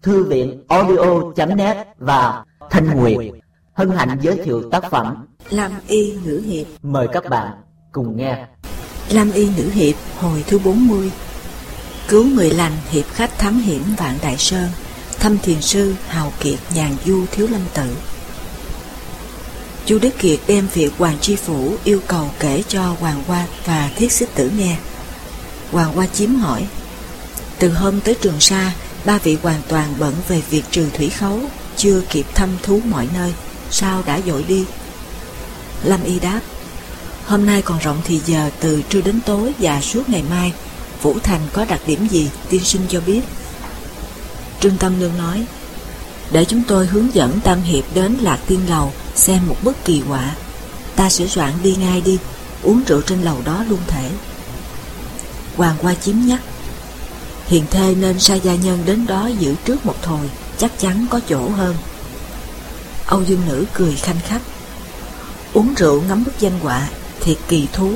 Thư viện audio.net và Thanh Nguyệt hân hạnh giới thiệu tác phẩm Lam Y Nữ Hiệp. Mời các bạn cùng nghe. Lam Y Nữ Hiệp hồi thứ 40. Cứu người lành, hiệp khách thám hiểm Vạn Đại Sơn, thăm thiền sư hào kiệt nhàn du Thiếu Lâm Tự. Chu Đức Kiệt đem việc Hoàng Tri Phủ yêu cầu kể cho Hoàng Hoa và Thiết Xích Tử nghe. Hoàng Hoa Chiếm hỏi: từ hôm tới Trường Sa, ba vị hoàn toàn bận về việc trừ thủy khấu, chưa kịp thăm thú mọi nơi, sao đã vội đi? Lâm Y đáp: hôm nay còn rộng thì giờ, từ trưa đến tối và suốt ngày mai, Vũ Thành có đặc điểm gì, tiên sinh cho biết. Trương Tâm Nương nói: để chúng tôi hướng dẫn Tam Hiệp đến Lạc Tiên Lầu xem một bức kỳ họa. Ta sửa soạn đi ngay đi, uống rượu trên lầu đó luôn thể. Hoàng Hoa Chiếm nhắc: hiền thê nên sai gia nhân đến đó giữ trước một thôi, chắc chắn có chỗ hơn. Âu Dương Nữ cười khanh khách: uống rượu ngắm bức danh họa thiệt kỳ thú,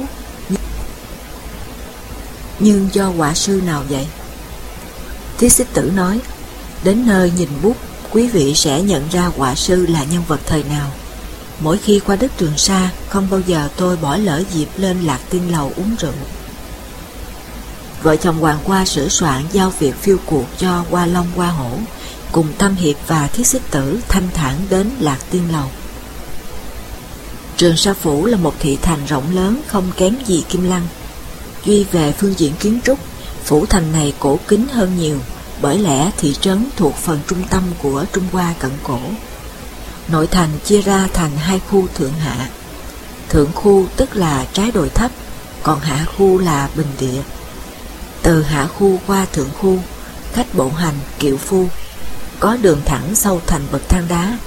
nhưng do họa sư nào vậy? Thiết Xích Tử nói: đến nơi nhìn bút, quý vị sẽ nhận ra họa sư là nhân vật thời nào. Mỗi khi qua đất Trường Sa, không bao giờ tôi bỏ lỡ dịp lên Lạc Tiên Lầu uống rượu. Vợ chồng Hoàng Hoa sửa soạn giao việc phiêu cuộc cho Hoa Long Hoa Hổ, cùng Tam Hiệp và Thiết Xích Tử thanh thản đến Lạc Tiên Lầu. Trường Sa Phủ là một thị thành rộng lớn không kém gì Kim Lăng. Duy về phương diện kiến trúc, phủ thành này cổ kính hơn nhiều, bởi lẽ thị trấn thuộc phần trung tâm của Trung Hoa cận cổ. Nội thành chia ra thành hai khu thượng hạ. Thượng khu tức là trái đồi thấp, còn hạ khu là bình địa. Từ hạ khu qua thượng khu, khách bộ hành, kiệu phu, có đường thẳng sâu thành bậc thang đá.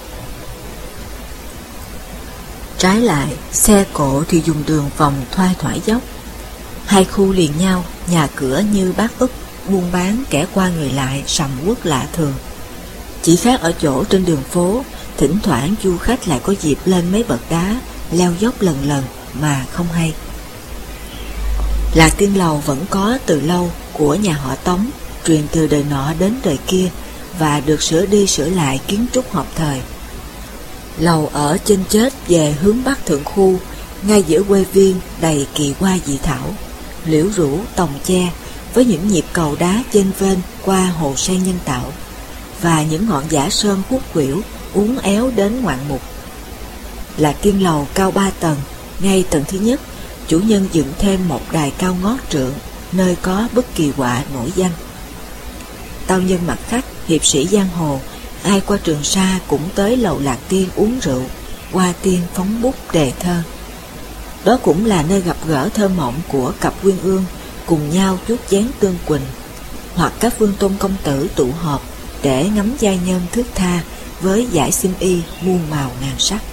Trái lại, xe cộ thì dùng đường vòng thoai thoải dốc. Hai khu liền nhau, nhà cửa như bát úp, buôn bán kẻ qua người lại, sầm uất lạ thường. Chỉ khác ở chỗ trên đường phố, thỉnh thoảng du khách lại có dịp lên mấy bậc đá, leo dốc lần lần mà không hay. Lạc Tiên Lầu vẫn có từ lâu, của nhà họ Tống, truyền từ đời nọ đến đời kia, và được sửa đi sửa lại kiến trúc hợp thời. Lầu ở trên chết về hướng bắc thượng khu, ngay giữa quê viên đầy kỳ hoa dị thảo, liễu rủ tòng che, với những nhịp cầu đá chênh vênh qua hồ sen nhân tạo, và những ngọn giả sơn khúc khuỷu uốn éo đến ngoạn mục. Lạc Tiên Lầu cao 3 tầng, ngay tầng thứ nhất, chủ nhân dựng thêm một đài cao ngót trượng, nơi có bức kỳ họa nổi danh. Tao nhân mặt khách, hiệp sĩ giang hồ, ai qua Trường Sa cũng tới lầu Lạc Tiên uống rượu, hoa tiên phóng bút đề thơ. Đó cũng là nơi gặp gỡ thơ mộng của cặp uyên ương cùng nhau chuốt chén tương quỳnh, hoặc các vương tôn công tử tụ họp để ngắm giai nhân thước tha với dải xiêm y muôn màu ngàn sắc.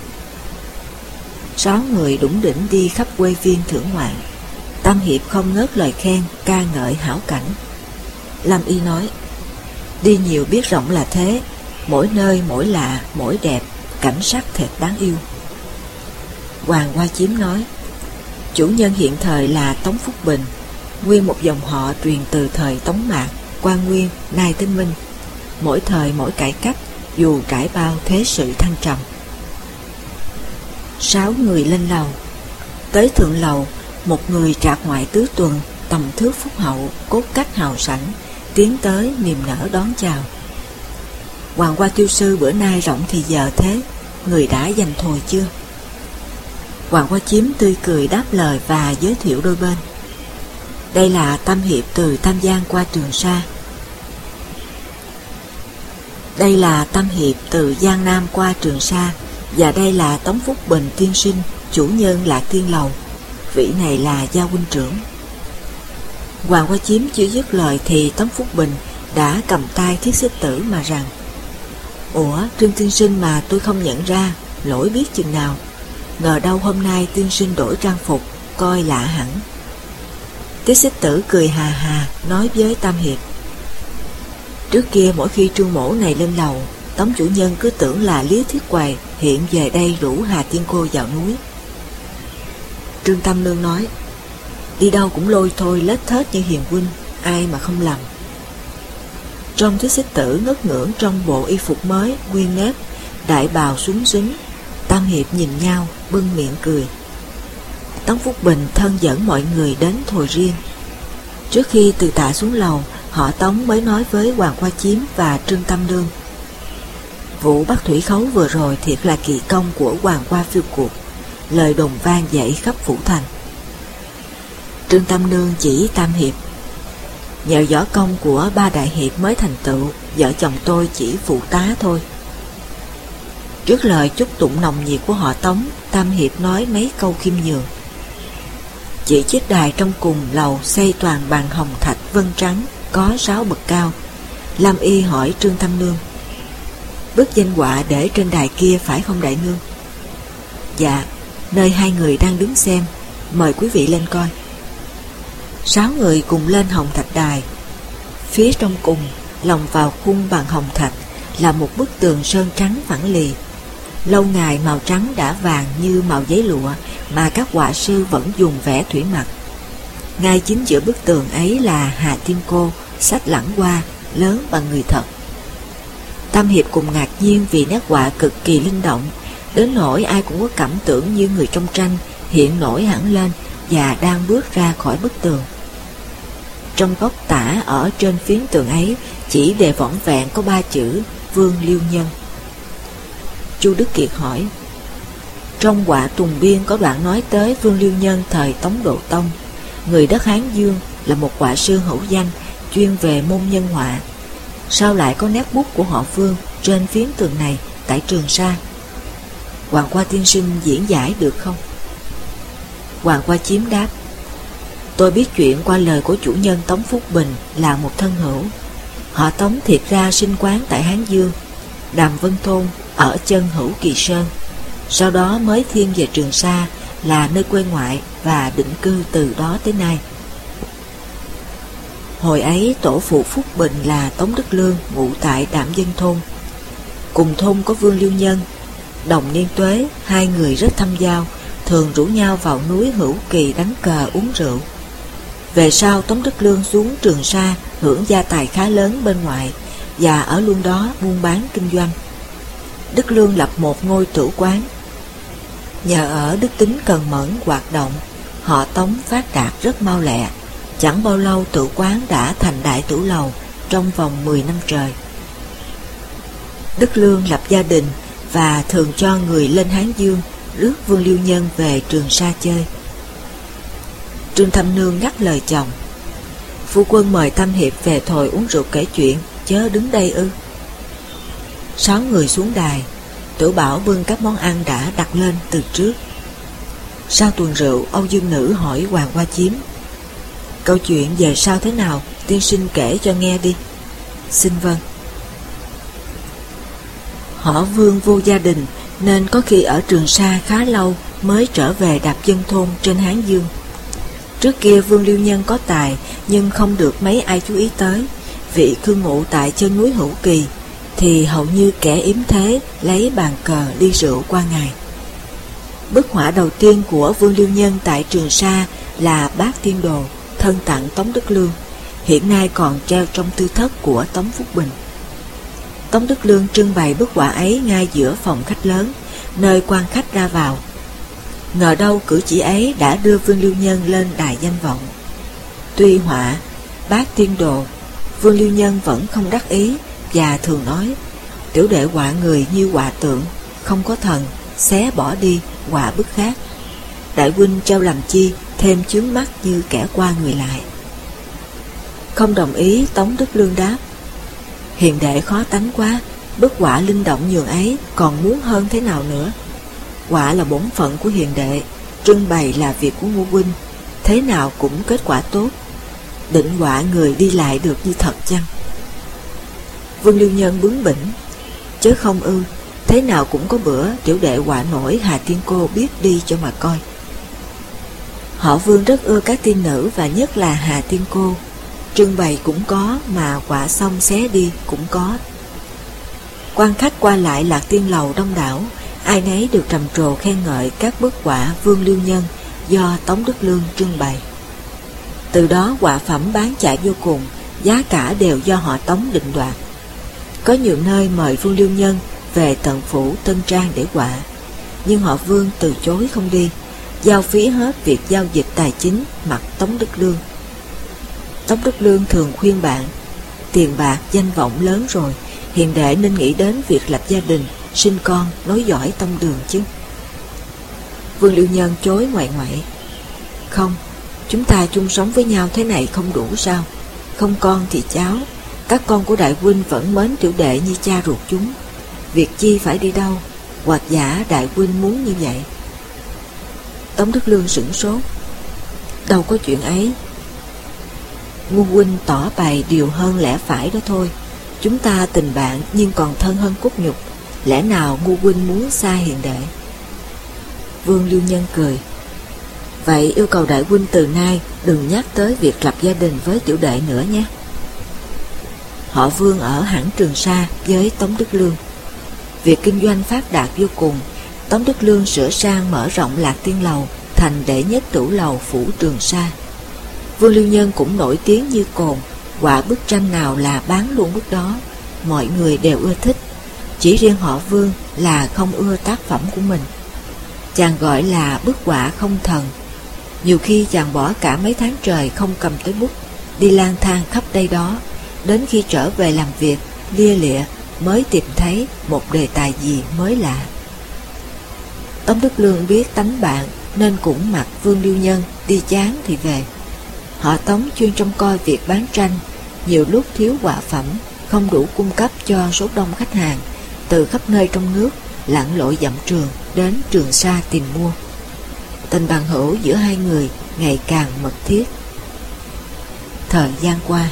6 người đủng đỉnh đi khắp quê viên thưởng ngoạn. Tam Hiệp không ngớt lời khen ca ngợi hảo cảnh. Lâm Y nói: đi nhiều biết rộng là thế, mỗi nơi mỗi lạ, mỗi đẹp, cảnh sắc thật đáng yêu. Hoàng Hoa Chiếm nói: chủ nhân hiện thời là Tống Phúc Bình, nguyên một dòng họ truyền từ thời Tống Mạc, Quan Nguyên, nay tới Minh, mỗi thời mỗi cải cách, dù trải bao thế sự thăng trầm. 6 người lên lầu. Tới thượng lầu, một người trạc ngoại tứ tuần, tầm thước phúc hậu, cốt cách hào sảnh, tiến tới niềm nở đón chào. Hoàng Hoa Tiêu sư bữa nay rộng thì giờ thế, người đã dành thồi chưa? Hoàng Hoa Chiếm tươi cười đáp lời và giới thiệu đôi bên. Đây là Tam Hiệp từ Tam Giang qua Trường Sa. Đây là Tam Hiệp từ Giang Nam qua Trường Sa, và đây là Tống Phúc Bình tiên sinh, chủ nhân Lạc Tiên Lầu. Vị này là gia huynh trưởng. Hoàng Hoa Chiếm chưa dứt lời thì Tống Phúc Bình đã cầm tay Thiết Xích Tử mà rằng: ủa, Trương tiên sinh mà tôi không nhận ra, lỗi biết chừng nào. Ngờ đâu hôm nay tiên sinh đổi trang phục, coi lạ hẳn. Thiết Xích Tử cười hà hà nói với Tam Hiệp: trước kia mỗi khi Trương mỗ này lên lầu, Tống chủ nhân cứ tưởng là Lý Thiết Quầy hiện về đây rủ Hà Tiên cô vào núi. Trương Tâm Nương nói: đi đâu cũng lôi thôi lết thết như hiền huynh, ai mà không lầm. Trông thấy Xích Tử ngất ngưỡng trong bộ y phục mới, nguyên nếp, đại bào súng xính. Tam Hiệp nhìn nhau, bưng miệng cười. Tống Phúc Bình thân dẫn mọi người đến thồi riêng. Trước khi từ tạ xuống lầu, họ Tống mới nói với Hoàng Qua Chiếm và Trương Tam Nương: vụ bắt thủy khấu vừa rồi thiệt là kỳ công của Hoàng Qua phiêu cuộc, lời đồn vang dậy khắp phủ thành. Trương Tam Nương chỉ Tam Hiệp: nhờ võ công của ba đại hiệp mới thành tựu, vợ chồng tôi chỉ phụ tá thôi. Trước lời chúc tụng nồng nhiệt của họ Tống, Tam Hiệp nói mấy câu khiêm nhường. Chỉ chiếc đài trong cùng lầu xây toàn bằng hồng thạch vân trắng, có 6 bậc cao. Lam Y hỏi Trương Tam Nương: bức danh họa để trên đài kia phải không đại nương? Dạ, nơi hai người đang đứng xem, mời quý vị lên coi. 6 người cùng lên hồng thạch đài. Phía trong cùng, lồng vào khung bằng hồng thạch, là một bức tường sơn trắng phẳng lì. Lâu ngày màu trắng đã vàng như màu giấy lụa mà các họa sư vẫn dùng vẽ thủy mặc. Ngay chính giữa bức tường ấy là Hà Tiên Cô, sách lẳng hoa, lớn bằng người thật. Tam Hiệp cùng ngạc nhiên vì nét họa cực kỳ linh động, đến nỗi ai cũng có cảm tưởng như người trong tranh hiện nổi hẳn lên và đang bước ra khỏi bức tường. Trong góc tả ở trên phiến tường ấy chỉ đề vỏn vẹn có 3 chữ Vương Liêu Nhân. Chu Đức Kiệt hỏi: trong họa Tùng Biên có đoạn nói tới Vương Liêu Nhân thời Tống Độ Tông, người đất Hán Dương, là một họa sư hữu danh chuyên về môn nhân họa. Sao lại có nét bút của họ Vương trên phiến tường này tại Trường Sa? Hoàng Qua tiên sinh diễn giải được không? Hoàng Qua Chiếm đáp: tôi biết chuyện qua lời của chủ nhân Tống Phúc Bình là một thân hữu. Họ Tống thiệt ra sinh quán tại Hán Dương, Đàm Vân Thôn ở chân Hữu Kỳ Sơn, sau đó mới thiên về Trường Sa là nơi quê ngoại và định cư từ đó tới nay. Hồi ấy tổ phụ Phúc Bình là Tống Đức Lương ngụ tại Đạm Vân Thôn. Cùng thôn có Vương Liêu Nhân, Đồng Niên Tuế, hai người rất thâm giao, thường rủ nhau vào núi Hữu Kỳ đánh cờ uống rượu. Về sau Tống Đức Lương xuống Trường Sa hưởng gia tài khá lớn bên ngoại và ở luôn đó buôn bán kinh doanh. Đức Lương lập một ngôi tửu quán. Nhờ ở đức tính cần mẫn hoạt động, họ Tống phát đạt rất mau lẹ. Chẳng bao lâu tửu quán đã thành đại tửu lầu trong vòng 10 năm trời. Đức Lương lập gia đình và thường cho người lên Hán Dương rước Vương Liêu Nhân về Trường Sa chơi. Trương Thâm Nương ngắt lời chồng: phu quân mời Tam Hiệp về thồi uống rượu kể chuyện, chớ đứng đây ư? 6 người xuống đài. Tử Bảo bưng các món ăn đã đặt lên từ trước. Sau tuần rượu, Âu Dương Nữ hỏi Hoàng Qua Chiếm: câu chuyện về sau thế nào, tiên sinh kể cho nghe đi. Xin vâng. Họ Vương vô gia đình nên có khi ở Trường Sa khá lâu mới trở về Đạp Vân Thôn trên Hán Dương. Trước kia Vương Liêu Nhân có tài nhưng không được mấy ai chú ý tới, vị cư ngụ tại chân núi Hữu Kỳ thì hầu như kẻ yếm thế lấy bàn cờ ly rượu qua ngày. Bức họa đầu tiên của Vương Liêu Nhân tại Trường Sa là Bát Tiên Đồ, thân tặng Tống Đức Lương, hiện nay còn treo trong tư thất của Tống Phúc Bình. Tống Đức Lương trưng bày bức họa ấy ngay giữa phòng khách lớn, nơi quan khách ra vào. Ngờ đâu cử chỉ ấy đã đưa Vương Liêu Nhân lên đài danh vọng. Tuy họa Bát Tiên Đồ, Vương Liêu Nhân vẫn không đắc ý và thường nói: tiểu đệ họa người như họa tượng, không có thần, xé bỏ đi, họa bức khác. Đại huynh trao làm chi, thêm chướng mắt như kẻ qua người lại. Không đồng ý, Tống Đức Lương đáp: hiền đệ khó tánh quá, bức họa linh động nhường ấy còn muốn hơn thế nào nữa. Họa là bổn phận của hiền đệ, trưng bày là việc của ngô huynh, thế nào cũng kết quả tốt. Định họa người đi lại được như thật chăng? Vương Liêu Nhân bướng bỉnh: chớ không ư, thế nào cũng có bữa tiểu đệ họa nổi Hà Tiên Cô biết đi cho mà coi. Họ Vương rất ưa các tiên nữ và nhất là Hà Tiên Cô, trưng bày cũng có mà họa xong xé đi cũng có. Quan khách qua lại Lạc Tiên lầu đông đảo, ai nấy được trầm trồ khen ngợi các bức họa Vương Liêu Nhân do Tống Đức Lương trưng bày. Từ đó họa phẩm bán chạy vô cùng giá cả đều do họ Tống định đoạt. Có nhiều nơi mời Vương Liêu Nhân về tận phủ Tân Trang để họa, nhưng họ Vương từ chối không đi, giao phí hết việc giao dịch tài chính mặc Tống Đức Lương. Tống Đức Lương thường khuyên bạn, tiền bạc danh vọng lớn rồi, hiền đệ nên nghĩ đến việc lập gia đình, sinh con, nối dõi tông đường chứ. Vương Liêu Nhân chối ngoại ngoại, không, chúng ta chung sống với nhau thế này không đủ sao? Không con thì cháu, các con của đại huynh vẫn mến tiểu đệ như cha ruột chúng, việc chi phải đi đâu, hoặc giả đại huynh muốn như vậy. Tống Đức Lương sửng sốt, đâu có chuyện ấy. Ngu huynh tỏ bày điều hơn lẽ phải đó thôi. Chúng ta tình bạn nhưng còn thân hơn cốt nhục, lẽ nào ngu huynh muốn xa hiền đệ? Vương Liêu Nhân cười, vậy yêu cầu đại huynh từ nay đừng nhắc tới việc lập gia đình với tiểu đệ nữa nhé. Họ Vương ở hẳn Trường Sa với Tống Đức Lương. Việc kinh doanh phát đạt vô cùng. Tống Đức Lương sửa sang mở rộng Lạc Tiên Lầu thành đệ nhất tửu lầu phủ Trường Sa. Vương Liêu Nhân cũng nổi tiếng như cồn, họa bức tranh nào là bán luôn bức đó, mọi người đều ưa thích. Chỉ riêng họ Vương là không ưa tác phẩm của mình. Chàng gọi là bức họa không thần. Nhiều khi chàng bỏ cả mấy tháng trời không cầm tới bút, đi lang thang khắp đây đó, đến khi trở về làm việc lia lịa mới tìm thấy một đề tài gì mới lạ. Tống Đức Lương biết tánh bạn nên cũng mặc Vương Liêu Nhân đi chán thì về. Họ Tống chuyên trông coi việc bán tranh, nhiều lúc thiếu họa phẩm, không đủ cung cấp cho số đông khách hàng, từ khắp nơi trong nước lặn lội dặm trường đến Trường Sa tìm mua. Tình bằng hữu giữa hai người ngày càng mật thiết. Thời gian qua,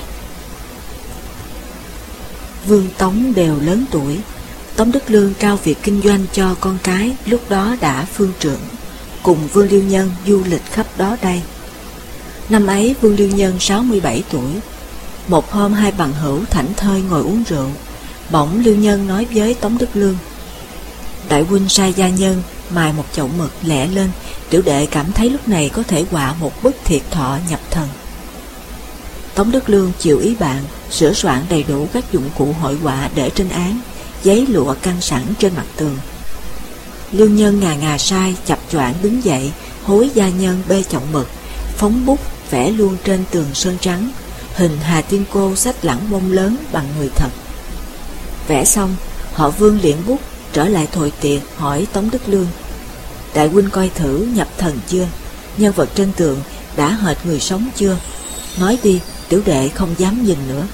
Vương Tống đều lớn tuổi. Tống Đức Lương trao việc kinh doanh cho con cái lúc đó đã phương trưởng, cùng Vương Liêu Nhân du lịch khắp đó đây. Năm ấy Vương Liêu Nhân 67 tuổi. Một hôm hai bằng hữu thảnh thơi ngồi uống rượu, bỗng Liêu Nhân nói với Tống Đức Lương, đại huynh sai gia nhân mài một chậu mực lẹ lên, tiểu đệ cảm thấy lúc này có thể họa một bức thiệt thọ nhập thần. Tống Đức Lương chịu ý bạn, sửa soạn đầy đủ các dụng cụ hội họa để trên án, giấy lụa căng sẵn trên mặt tường. Liêu Nhân ngà sai chập choạng đứng dậy, hối gia nhân bê chậu mực, phóng bút vẽ luôn trên tường sơn trắng hình Hà Tiên Cô xách lẳng mông lớn bằng người thật. Vẽ xong, họ Vương liễn bút trở lại thồi tiệc hỏi Tống Đức Lương, đại huynh coi thử nhập thần chưa? Nhân vật trên tường đã hệt người sống chưa? Nói đi, tiểu đệ không dám nhìn nữa.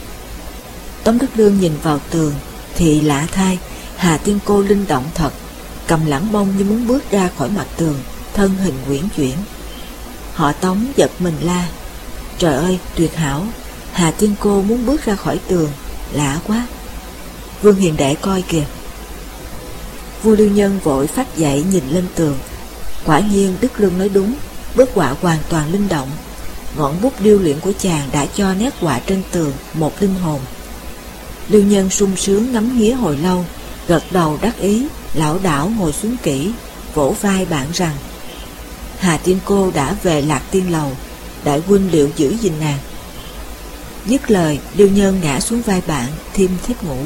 Tống Đức Lương nhìn vào tường thì lạ thay, Hà Tiên Cô linh động thật, cầm lẳng bông như muốn bước ra khỏi mặt tường, thân hình uyển chuyển. Họ Tống giật mình la, trời ơi tuyệt hảo, Hà Tiên Cô muốn bước ra khỏi tường, lạ quá. Vương hiền đệ coi kìa. Vua Liêu Nhân vội phát dậy nhìn lên tường. Quả nhiên Đức Lương nói đúng, bức họa hoàn toàn linh động. Ngọn bút điêu luyện của chàng đã cho nét họa trên tường một linh hồn. Liêu Nhân sung sướng ngắm nghía hồi lâu, gật đầu đắc ý, lảo đảo ngồi xuống kỹ, vỗ vai bạn rằng, Hà Tiên Cô đã về Lạc Tiên Lầu, đại huynh liệu giữ gìn nàng. Dứt lời, Liêu Nhân ngã xuống vai bạn, thiêm thiếp ngủ.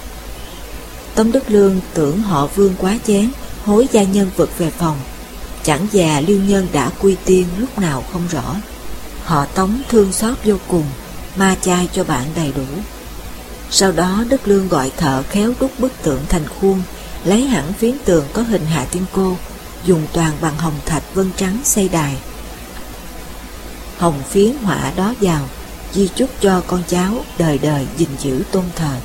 Tống Đức Lương tưởng họ Vương quá chén, hối gia nhân vực về phòng. Chẳng già Liêu Nhân đã quy tiên lúc nào không rõ. Họ Tống thương xót vô cùng, ma chay cho bạn đầy đủ. Sau đó Đức Lương gọi thợ khéo đúc bức tượng thành khuôn, lấy hẳn phiến tường có hình Hạ Tiên Cô, dùng toàn bằng hồng thạch vân trắng xây đài. Hồng phiến họa đó vào, di chúc cho con cháu đời đời gìn giữ tôn thờ.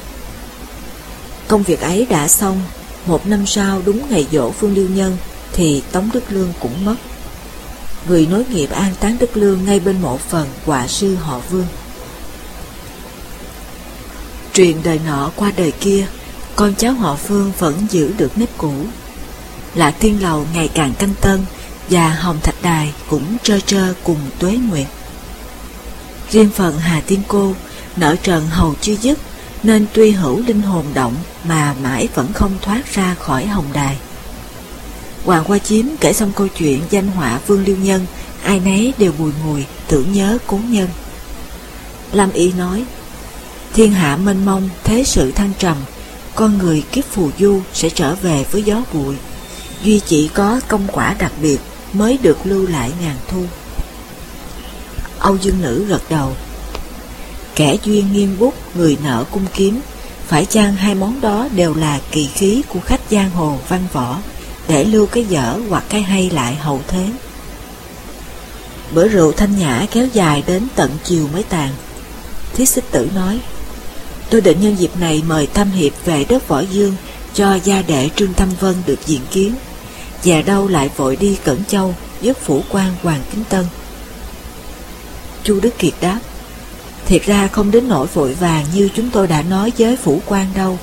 Công việc ấy đã xong. Một năm sau đúng ngày giỗ Vương Liêu Nhân thì Tống Đức Lương cũng mất. Người nối nghiệp an táng Đức Lương ngay bên mộ phần họa sư họ Vương. Truyền đời nọ qua đời kia, con cháu họ Vương vẫn giữ được nếp cũ. Lạc Tiên Lầu ngày càng canh tân, và hồng thạch đài cũng trơ trơ cùng tuế nguyệt. Riêng phần Hà Tiên Cô nợ trần hầu chưa dứt, nên tuy hữu linh hồn động mà mãi vẫn không thoát ra khỏi hồng đài. Hoàng Hoa Chiếm kể xong câu chuyện danh họa Vương Liêu Nhân, ai nấy đều bùi ngùi tưởng nhớ cố nhân. Lam Y nói, thiên hạ mênh mông, thế sự thăng trầm, con người kiếp phù du sẽ trở về với gió bụi, duy chỉ có công quả đặc biệt mới được lưu lại ngàn thu. Âu Dương Nữ gật đầu. Kẻ duyên nghiêm bút, người nợ cung kiếm, phải chăng hai món đó đều là kỳ khí của khách giang hồ văn võ, để lưu cái dở hoặc cái hay lại hậu thế? Bữa rượu thanh nhã kéo dài đến tận chiều mới tàn. Thiết Xích Tử nói, tôi định nhân dịp này mời Tam Hiệp về đất Võ Dương, cho gia đệ Trương Thâm Vân được diện kiến. Và đâu lại vội đi Cẩn Châu giúp phủ quan Hoàng Kính Tân. Chu Đức Kiệt đáp, thiệt ra không đến nỗi vội vàng như chúng tôi đã nói với phủ quan đâu.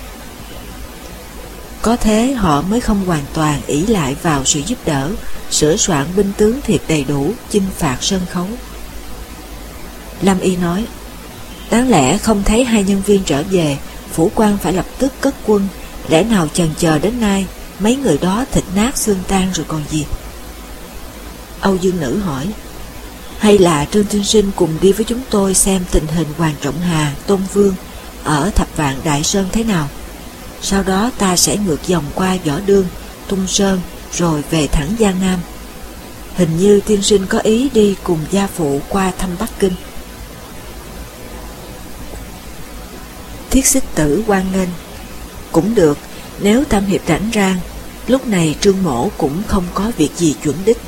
Có thế họ mới không hoàn toàn ỷ lại vào sự giúp đỡ, sửa soạn binh tướng thiệt đầy đủ, chinh phạt sân khấu. Lam Y nói, đáng lẽ không thấy hai nhân viên trở về, phủ quan phải lập tức cất quân, lẽ nào chần chờ đến nay, mấy người đó thịt nát xương tan rồi còn gì. Âu Dương Nữ hỏi, hay là Trương Tiên Sinh cùng đi với chúng tôi xem tình hình Hoàng Trọng Hà, Tôn Vương ở Thập Vạn Đại Sơn thế nào. Sau đó ta sẽ ngược dòng qua Võ Đương, Tung Sơn, rồi về thẳng Giang Nam. Hình như Tiên Sinh có ý đi cùng gia phụ qua thăm Bắc Kinh. Thiết Xích Tử hoan nghênh. Cũng được, nếu Tam Hiệp rảnh rang. Lúc này Trương Mỗ cũng không có việc gì chuẩn đích.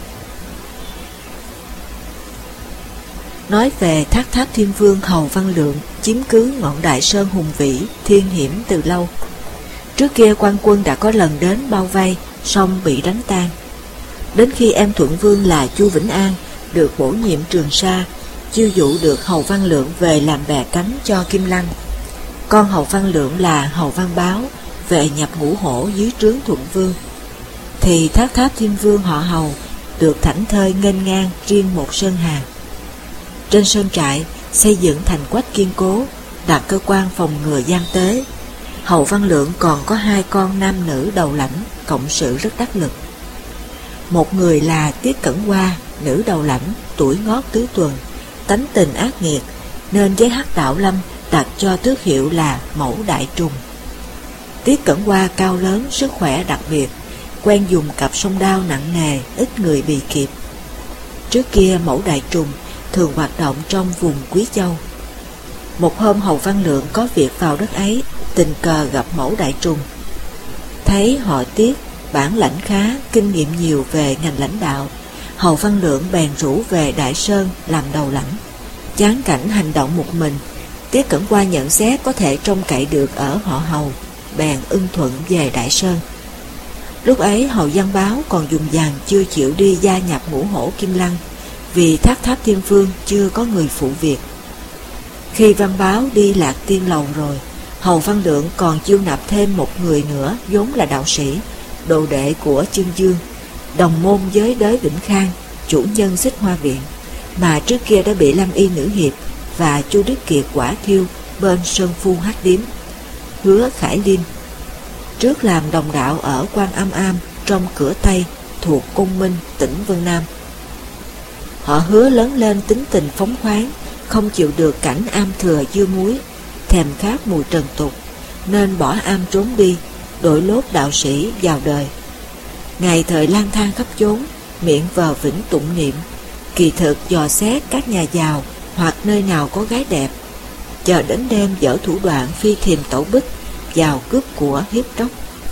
Nói về Thác Tháp Thiên Vương Hầu Văn Lượng chiếm cứ ngọn Đại Sơn hùng vĩ, thiên hiểm từ lâu. Trước kia quan quân đã có lần đến bao vây, song bị đánh tan. Đến khi em Thuận Vương là Chu Vĩnh An được bổ nhiệm Trường Sa, chiêu dụ được Hầu Văn Lượng về làm bè cánh cho Kim Lăng. Con Hầu Văn Lượng là Hầu Văn Báo về nhập ngũ hổ dưới trướng Thuận Vương, thì Thác Tháp Thiên Vương họ Hầu được thảnh thơi nghênh ngang riêng một sơn hà. Trên sơn trại xây dựng thành quách kiên cố, đặt cơ quan phòng ngừa gian tế. Hầu Văn Lượng còn có hai con nam nữ đầu lãnh, cộng sự rất đắc lực. Một người là Tiết Cẩn Hoa, nữ đầu lãnh, tuổi ngót tứ tuần, tánh tình ác nghiệt, nên với Hắc Đạo Lâm đặt cho tước hiệu là Mẫu Đại Trùng. Tiết Cẩn Hoa cao lớn, sức khỏe đặc biệt, quen dùng cặp song đao nặng nề, ít người bị kịp. Trước kia Mẫu Đại Trùng thường hoạt động trong vùng Quý Châu. Một hôm Hầu Văn Lượng có việc vào đất ấy, tình cờ gặp Mẫu Đại Trùng. Thấy họ Tiết bản lãnh khá, kinh nghiệm nhiều về ngành lãnh đạo, Hầu Văn Lượng bèn rủ về Đại Sơn làm đầu lãnh. Chán cảnh hành động một mình, Tiết Cẩn Hoa nhận xét có thể trông cậy được ở họ Hầu, bèn ưng thuận về Đại Sơn. Lúc ấy Hầu Văn Báo còn dùng dằng chưa chịu đi gia nhập ngũ hổ Kim Lăng, vì Thác Tháp Thiên Vương chưa có người phụ việc. Khi Văn Báo đi Lạc Tiên Lầu rồi, Hầu Văn Lượng còn chiêu nạp thêm một người nữa vốn là đạo sĩ, đồ đệ của Chương Dương, đồng môn với Đới Vĩnh Khang, chủ nhân Xích Hoa Viện, mà trước kia đã bị Lam Y Nữ Hiệp và Chu Đức Kiệt quả thiêu bên Sơn Phu Hát Điếm. Hứa Khải Liêm trước làm đồng đạo ở Quan Âm Am trong Cửa Tây thuộc Côn Minh, tỉnh Vân Nam. Họ Hứa lớn lên tính tình phóng khoáng, không chịu được cảnh am thừa dưa muối, thèm khát mùi trần tục, nên bỏ am trốn đi, đội lốt đạo sĩ vào đời. Ngày thời lang thang khắp chốn, miệng vờ vĩnh tụng niệm, kỳ thực dò xét các nhà giàu hoặc nơi nào có gái đẹp, chờ đến đêm dở thủ đoạn phi thiềm tẩu bích vào cướp của hiếp tróc.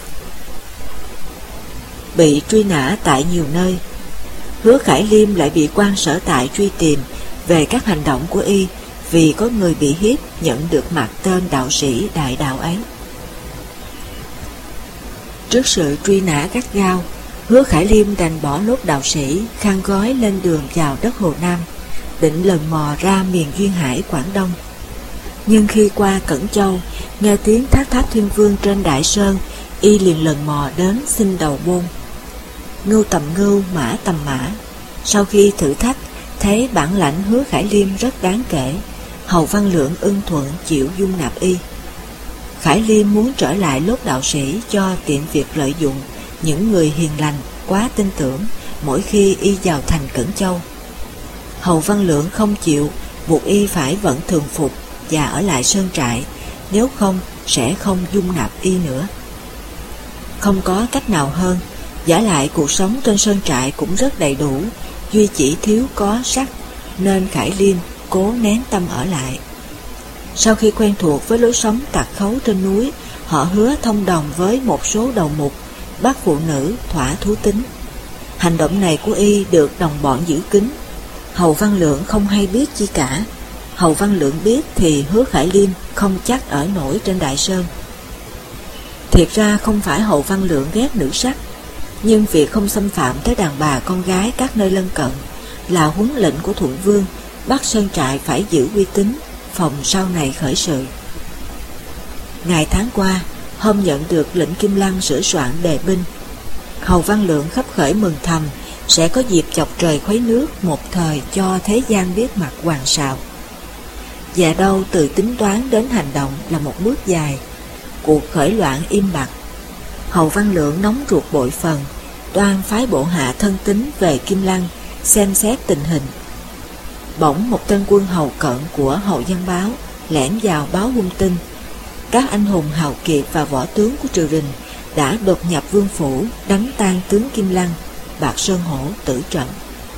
Bị truy nã tại nhiều nơi, Hứa Khải Liêm lại bị quan sở tại truy tìm về các hành động của y, vì có người bị hiếp nhận được mặt tên đạo sĩ đại đạo ấy. Trước sự truy nã gắt gao, Hứa Khải Liêm đành bỏ lốt đạo sĩ, khăn gói lên đường vào đất Hồ Nam, định lần mò ra miền duyên hải Quảng Đông. Nhưng khi qua Cẩn Châu, nghe tiếng Thác Tháp Thiên Vương trên Đại Sơn, y liền lần mò đến xin đầu bôn. Ngưu tầm ngưu, mã tầm mã. Sau khi thử thách, thấy bản lãnh Hứa Khải Liêm rất đáng kể, Hầu Văn Lượng ưng thuận chịu dung nạp y. Khải Liêm muốn trở lại lốt đạo sĩ cho tiện việc lợi dụng những người hiền lành quá tin tưởng mỗi khi y vào thành Cẩn Châu. Hầu Văn Lượng không chịu, buộc y phải vẫn thường phục và ở lại sơn trại, nếu không sẽ không dung nạp y nữa. Không có cách nào hơn, vả lại cuộc sống trên sơn trại cũng rất đầy đủ, duy chỉ thiếu có sắc, nên Khải Liêm cố nén tâm ở lại. Sau khi quen thuộc với lối sống tặc khấu trên núi, họ hứa thông đồng với một số đầu mục, bắt phụ nữ thỏa thú tính. Hành động này của y được đồng bọn giữ kín. Hầu Văn Lượng không hay biết chi cả. Hầu Văn Lượng biết thì hứa Khải Liêm không chắc ở nổi trên Đại Sơn. Thiệt ra không phải Hầu Văn Lượng ghét nữ sắc, nhưng việc không xâm phạm tới đàn bà con gái các nơi lân cận là huấn lệnh của Thuận Vương, bắt sơn trại phải giữ uy tín, phòng sau này khởi sự. Ngày tháng qua, hôm nhận được lệnh Kim Lăng sửa soạn đề binh, Hầu Văn Lượng khấp khởi mừng thầm sẽ có dịp chọc trời khuấy nước một thời cho thế gian biết mặt hoàng sào. Và đâu từ tính toán đến hành động là một bước dài. Cuộc khởi loạn im bặt. Hầu Văn Lượng nóng ruột bội phần, toan phái bộ hạ thân tín về Kim Lăng xem xét tình hình. Bỗng một tên quân hầu cận của Hầu Văn Báo lẻn vào báo hung tin. Các anh hùng hào kiệt và võ tướng của triều đình đã đột nhập vương phủ, đánh tan tướng Kim Lăng, Bạc Sơn Hổ tử trận.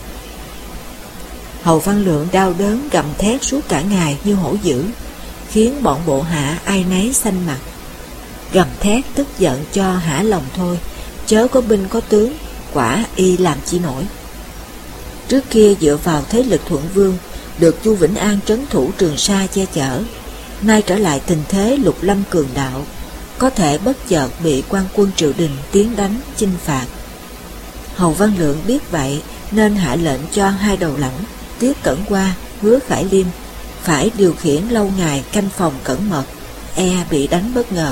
Hầu Văn Lượng đau đớn gầm thét suốt cả ngày như hổ dữ, khiến bọn bộ hạ ai nấy xanh mặt. Gầm thét tức giận cho hả lòng thôi, chớ có binh có tướng, quả y làm chi nổi. Trước kia dựa vào thế lực Thuận Vương, được Chu Vĩnh An trấn thủ Trường Sa che chở, nay trở lại tình thế lục lâm cường đạo, có thể bất chợt bị quan quân triều đình tiến đánh chinh phạt. Hầu Văn Lượng biết vậy nên hạ lệnh cho hai đầu lãnh Tiết Cẩn Qua, Hứa Khải Liêm phải điều khiển lâu ngày canh phòng cẩn mật, e bị đánh bất ngờ.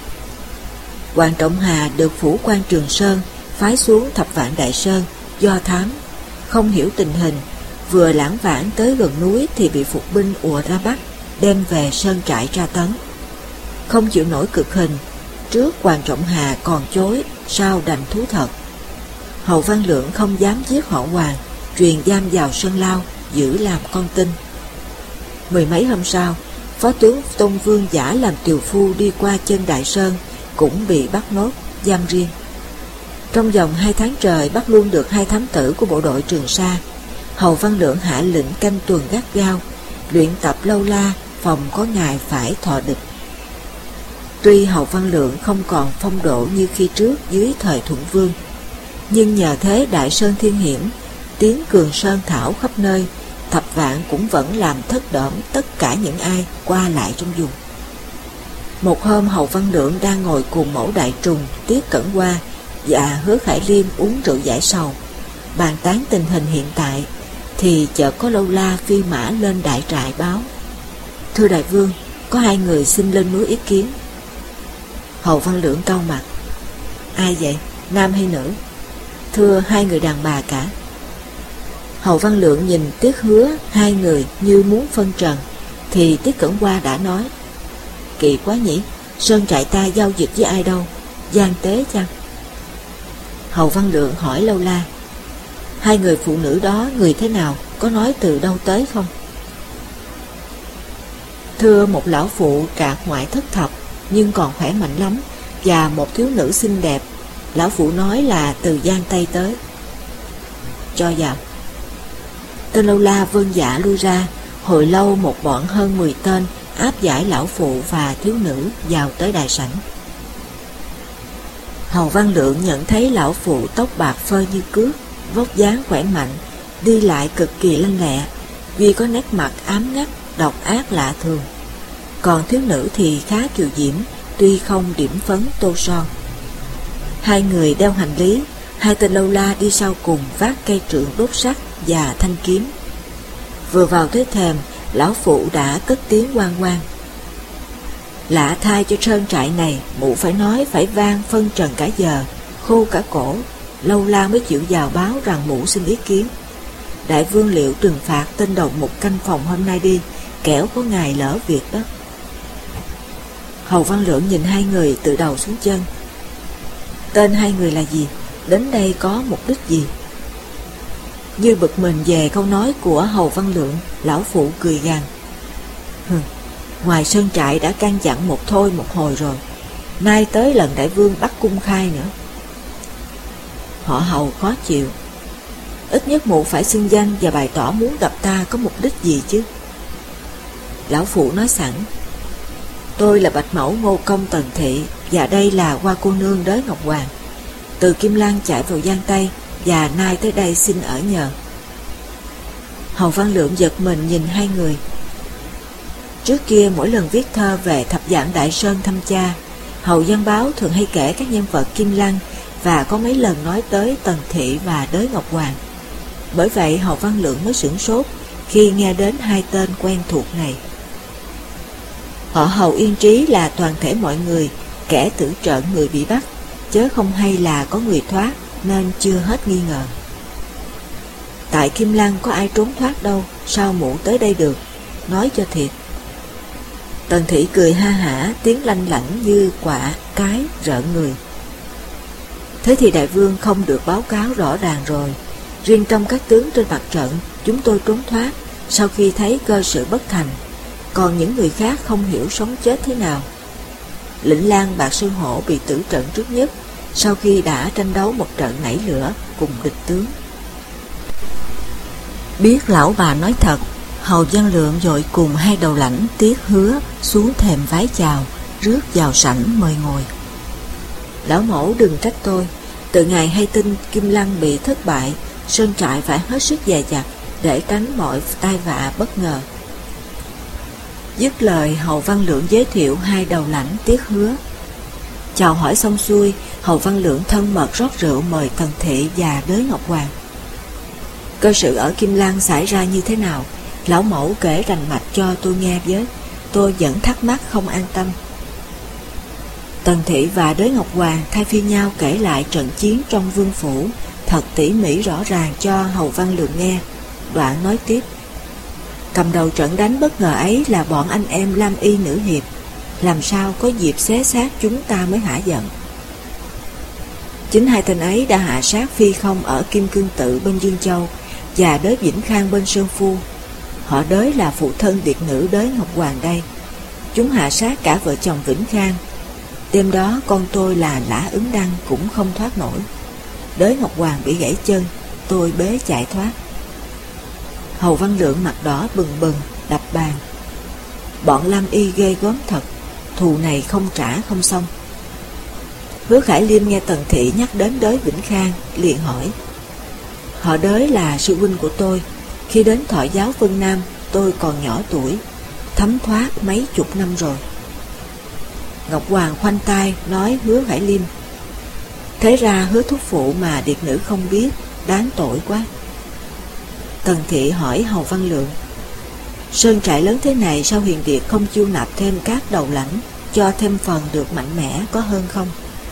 Hoàng Trọng Hà được phủ quan Trường Sơn phái xuống Thập Vạn Đại Sơn do thám, không hiểu tình hình, vừa lãng vãng tới gần núi thì bị phục binh ùa ra bắt, đem về sơn trại tra tấn. Không chịu nổi cực hình, trước Hoàng Trọng Hà còn chối, sau đành thú thật. Hầu Văn Lượng không dám giết họ Hoàng, truyền giam vào Sơn Lao, giữ làm con tin. Mười mấy hôm sau, phó tướng Tôn Vương giả làm tiều phu đi qua chân Đại Sơn, cũng bị bắt nốt, giam riêng. Trong vòng 2 tháng trời bắt luôn được 2 thám tử của bộ đội Trường Sa. Hầu Văn Lượng hạ lệnh canh tuần gắt gao, luyện tập lâu la, phòng có ngày phải thọ địch. Tuy Hầu Văn Lượng không còn phong độ như khi trước dưới thời Thuận Vương, nhưng nhờ thế Đại Sơn thiên hiểm, tiếng Cường Sơn thảo khắp nơi, Thập Vạn cũng vẫn làm thất đỡm tất cả những ai qua lại trong vùng. Một hôm Hầu Văn Lượng đang ngồi cùng mẫu đại trùng Tiết Cẩn Qua và Hứa Khải Liêm uống rượu giải sầu, bàn tán tình hình hiện tại, thì chợt có lâu la phi mã lên đại trại báo: "Thưa đại vương, có 2 người xin lên núi ý kiến." Hầu Văn Lượng cau mặt: "Ai vậy, nam hay nữ?" "Thưa 2 người đàn bà cả." Hầu Văn Lượng nhìn Tiết Hứa 2 người như muốn phân trần, thì Tiết Cẩn Qua đã nói: "Kỳ quá nhỉ, sơn trại ta giao dịch với ai đâu, gian tế chăng?" Hầu Văn Lượng hỏi lâu la: "2 người phụ nữ đó người thế nào, có nói từ đâu tới không?" "Thưa một lão phụ trạc ngoại thất thập nhưng còn khỏe mạnh lắm, và một thiếu nữ xinh đẹp, lão phụ nói là từ Giang Tây tới." "Cho vào." Tên lâu la vâng dạ lui ra. Hồi lâu một bọn hơn 10 tên áp giải lão phụ và thiếu nữ vào tới đại sảnh. Hầu Văn Lượng nhận thấy lão phụ tóc bạc phơ như cước, vóc dáng khỏe mạnh, đi lại cực kỳ lanh lẹ, vì có nét mặt ám ngắt, độc ác lạ thường. Còn thiếu nữ thì khá kiều diễm, tuy không điểm phấn tô son. 2 người đeo hành lý, 2 tên lâu la đi sau cùng vác cây trượng đốt sắt và thanh kiếm. Vừa vào tới thềm, lão phụ đã cất tiếng oang oang: "Lạ thay cho sơn trại này, mụ phải nói phải vang phân trần cả giờ, khô cả cổ, lâu la mới chịu vào báo rằng mụ xin ý kiến. Đại vương liệu trừng phạt tên đầu mục canh phòng hôm nay đi, kẻo có ngày lỡ việc đó." Hầu Văn Lượng nhìn 2 người từ đầu xuống chân. "Tên 2 người là gì? Đến đây có mục đích gì?" Như bực mình về câu nói của Hầu Văn Lượng, lão phụ cười gằn: ngoài sơn trại đã căn dặn một thôi một hồi rồi, nay tới lần đại vương bắt cung khai nữa. Họ Hầu khó chịu: ít nhất mụ phải xưng danh và bày tỏ muốn gặp ta có mục đích gì chứ. Lão phụ nói sẵn: tôi là bạch mẫu Ngô Công Tần Thị, và đây là Hoa cô nương Đới Ngọc Hoàng, từ Kim Lăng chạy vào Giang Tây, và nay tới đây xin ở nhờ. Hầu Văn Lượng giật mình nhìn hai người. Trước kia mỗi lần viết thơ về thập vạn Đại Sơn thăm cha, Hầu Văn Báo thường hay kể các nhân vật Kim Lăng, và có mấy lần nói tới Tần Thị và Đới Ngọc Hoàng. Bởi vậy Hầu Văn Lượng mới sửng sốt khi nghe đến hai tên quen thuộc này. Họ Hầu yên trí là toàn thể mọi người, kẻ tử trận người bị bắt, chớ không hay là có người thoát, nên chưa hết nghi ngờ. Tại Kim Lăng có ai trốn thoát đâu, sao mụ tới đây được, nói cho thiệt. Tần Thị cười ha hả, tiếng lanh lảnh như quạ cái rợn người. Thế thì đại vương không được báo cáo rõ ràng rồi. Riêng trong các tướng trên mặt trận, chúng tôi trốn thoát sau khi thấy cơ sự bất thành, còn những người khác không hiểu sống chết thế nào. Lĩnh Lang Bạc Sơn Hổ bị tử trận trước nhất, sau khi đã tranh đấu một trận nảy lửa cùng địch tướng. Biết lão bà nói thật, Hầu Văn Lượng vội cùng hai đầu lãnh Tiết Hứa xuống thềm vái chào, rước vào sảnh mời ngồi. Lão mẫu đừng trách tôi, từ ngày hay tin Kim Lăng bị thất bại, sơn trại phải hết sức dè dặt để tránh mọi tai vạ bất ngờ. Dứt lời, Hầu Văn Lượng giới thiệu hai đầu lãnh Tiết Hứa. Chào hỏi xong xuôi, Hầu Văn Lượng thân mật rót rượu mời Tần Thị và Đới Ngọc Hoàng. Cơ sự ở Kim Lăng xảy ra như thế nào, lão mẫu kể rành mạch cho tôi nghe với, tôi vẫn thắc mắc không an tâm. Tần Thị và Đới Ngọc Hoàng thay phiên nhau kể lại trận chiến trong vương phủ thật tỉ mỉ rõ ràng cho Hầu Văn Lượng nghe. Đoạn nói tiếp: cầm đầu trận đánh bất ngờ ấy là bọn anh em Lam Y nữ hiệp, làm sao có dịp xé xác chúng ta mới hả giận. Chính hai tên ấy đã hạ sát Phi Không ở Kim Cương Tự bên Dương Châu và Đới Vĩnh Khang bên Sơn Phu. Họ Đới là phụ thân điệt nữ Đới Ngọc Hoàng đây. Chúng hạ sát cả vợ chồng Vĩnh Khang. Đêm đó con tôi là Lã Ứng Đăng cũng không thoát nổi. Đới Ngọc Hoàng bị gãy chân, tôi bế chạy thoát. Hầu Văn Lượng mặt đỏ bừng bừng, đập bàn: bọn Lam Y ghê gớm thật, thù này không trả không xong. Hứa Khải Liêm nghe Tần Thị nhắc đến Đới Vĩnh Khang, liền hỏi: họ Đới là sư huynh của tôi, khi đến thọ giáo Vân Nam tôi còn nhỏ tuổi, thấm thoát mấy chục năm rồi. Ngọc Hoàng khoanh tay nói Hứa Khải Liêm: thế ra Hứa thúc phụ mà điệt nữ không biết, đáng tội quá. Tần Thị hỏi Hầu Văn Lượng: sơn trại lớn thế này sao Hiền Điệt không chiêu nạp thêm các đầu lãnh, cho thêm phần được mạnh mẽ có hơn không?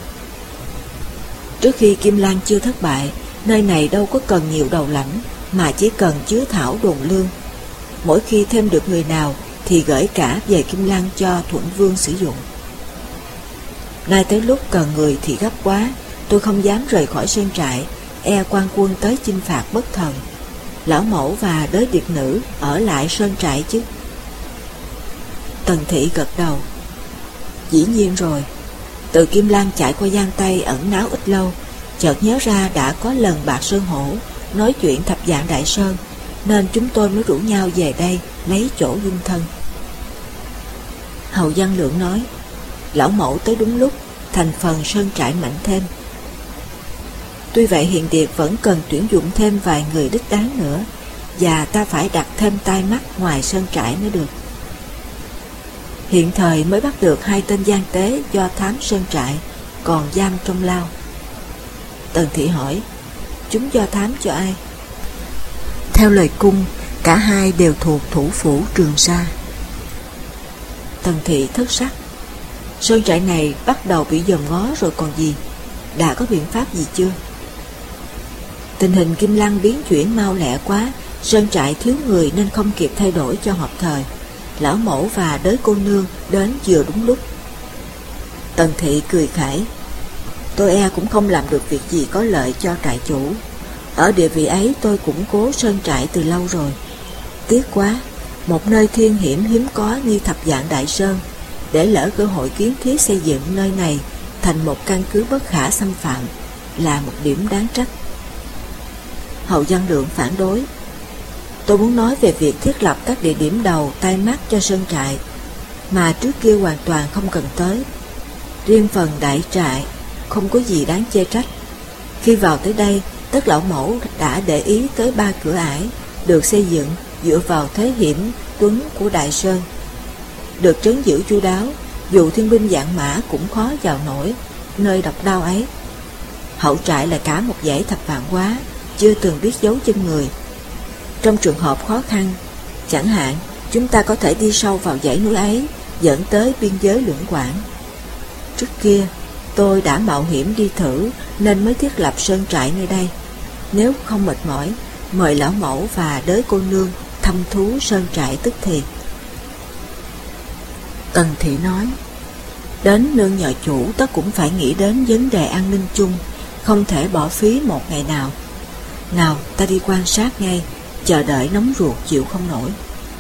Trước khi Kim Lăng chưa thất bại, nơi này đâu có cần nhiều đầu lãnh, mà chỉ cần chứa thảo đồn lương. Mỗi khi thêm được người nào thì gửi cả về Kim Lăng cho Thuận Vương sử dụng. Nay tới lúc cần người thì gấp quá, tôi không dám rời khỏi sơn trại, e quan quân tới chinh phạt bất thần. Lão mẫu và Đới điệt nữ ở lại sơn trại chứ? Tần Thị gật đầu: dĩ nhiên rồi. Từ Kim Lăng chạy qua Giang Tây ẩn náu ít lâu, chợt nhớ ra đã có lần Bạc Sơn Hổ nói chuyện thập vạn Đại Sơn, nên chúng tôi mới rủ nhau về đây lấy chỗ dung thân. Hầu Văn Lượng nói: lão mẫu tới đúng lúc, thành phần sơn trại mạnh thêm. Tuy vậy Hiền Điệt vẫn cần tuyển dụng thêm vài người đích đáng nữa, và ta phải đặt thêm tai mắt ngoài sơn trại mới được. Hiện thời mới bắt được hai tên gian tế do thám sơn trại, còn giam trong lao. Tần Thị hỏi: chúng do thám cho ai? Theo lời cung, cả hai đều thuộc thủ phủ Trường Sa. Tần Thị thất sắc: sơn trại này bắt đầu bị dòm ngó rồi còn gì, đã có biện pháp gì chưa? Tình hình Kim Lăng biến chuyển mau lẹ quá, sơn trại thiếu người nên không kịp thay đổi cho hợp thời. Lão mẫu và Đới cô nương đến vừa đúng lúc. Tần Thị cười khải: tôi e cũng không làm được việc gì có lợi cho trại chủ. Ở địa vị ấy tôi củng cố sơn trại từ lâu rồi. Tiếc quá, một nơi thiên hiểm hiếm có như Thập Vạn Đại Sơn, để lỡ cơ hội kiến thiết xây dựng nơi này thành một căn cứ bất khả xâm phạm là một điểm đáng trách. Hầu Văn Lượng phản đối. Tôi muốn nói về việc thiết lập các địa điểm đầu tai mắt cho sơn trại mà trước kia hoàn toàn không cần tới. Riêng phần đại trại không có gì đáng chê trách. Khi vào tới đây, Tất Lão Mẫu đã để ý tới 3 cửa ải được xây dựng dựa vào thế hiểm tuấn của Đại Sơn, được trấn giữ chu đáo, dù thiên binh vạn mã cũng khó vào nổi nơi độc đao ấy. Hậu trại là cả một dãy thập vạn hóa, chưa từng biết giấu chân người. Trong trường hợp khó khăn, chẳng hạn chúng ta có thể đi sâu vào dãy núi ấy, dẫn tới biên giới Lưỡng Quảng. Trước kia tôi đã mạo hiểm đi thử nên mới thiết lập sơn trại nơi đây. Nếu không mệt mỏi, mời Lão Mẫu và Đới cô nương thăm thú sơn trại tức thì. Tần Thị nói, đến nương nhờ chủ tất cũng phải nghĩ đến vấn đề an ninh chung, không thể bỏ phí một ngày nào. Nào ta đi quan sát ngay, chờ đợi nóng ruột chịu không nổi.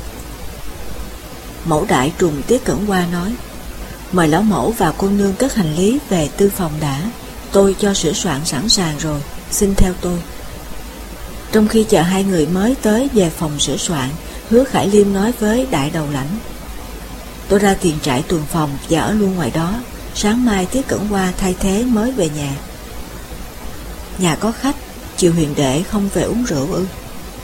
Mẫu đại trùng Tiết Cẩn Hoa nói, mời Lão Mẫu và cô nương cất hành lý về tư phòng đã, tôi cho sửa soạn sẵn sàng rồi, xin theo tôi. Trong khi chờ hai người mới tới về phòng sửa soạn, Hứa Khải Liêm nói với đại đầu lãnh, tôi ra tiền trại tuần phòng và ở luôn ngoài đó, sáng mai Tiết Cẩn Hoa thay thế mới về nhà. Nhà có khách, Triều Huyền đệ không về uống rượu ư?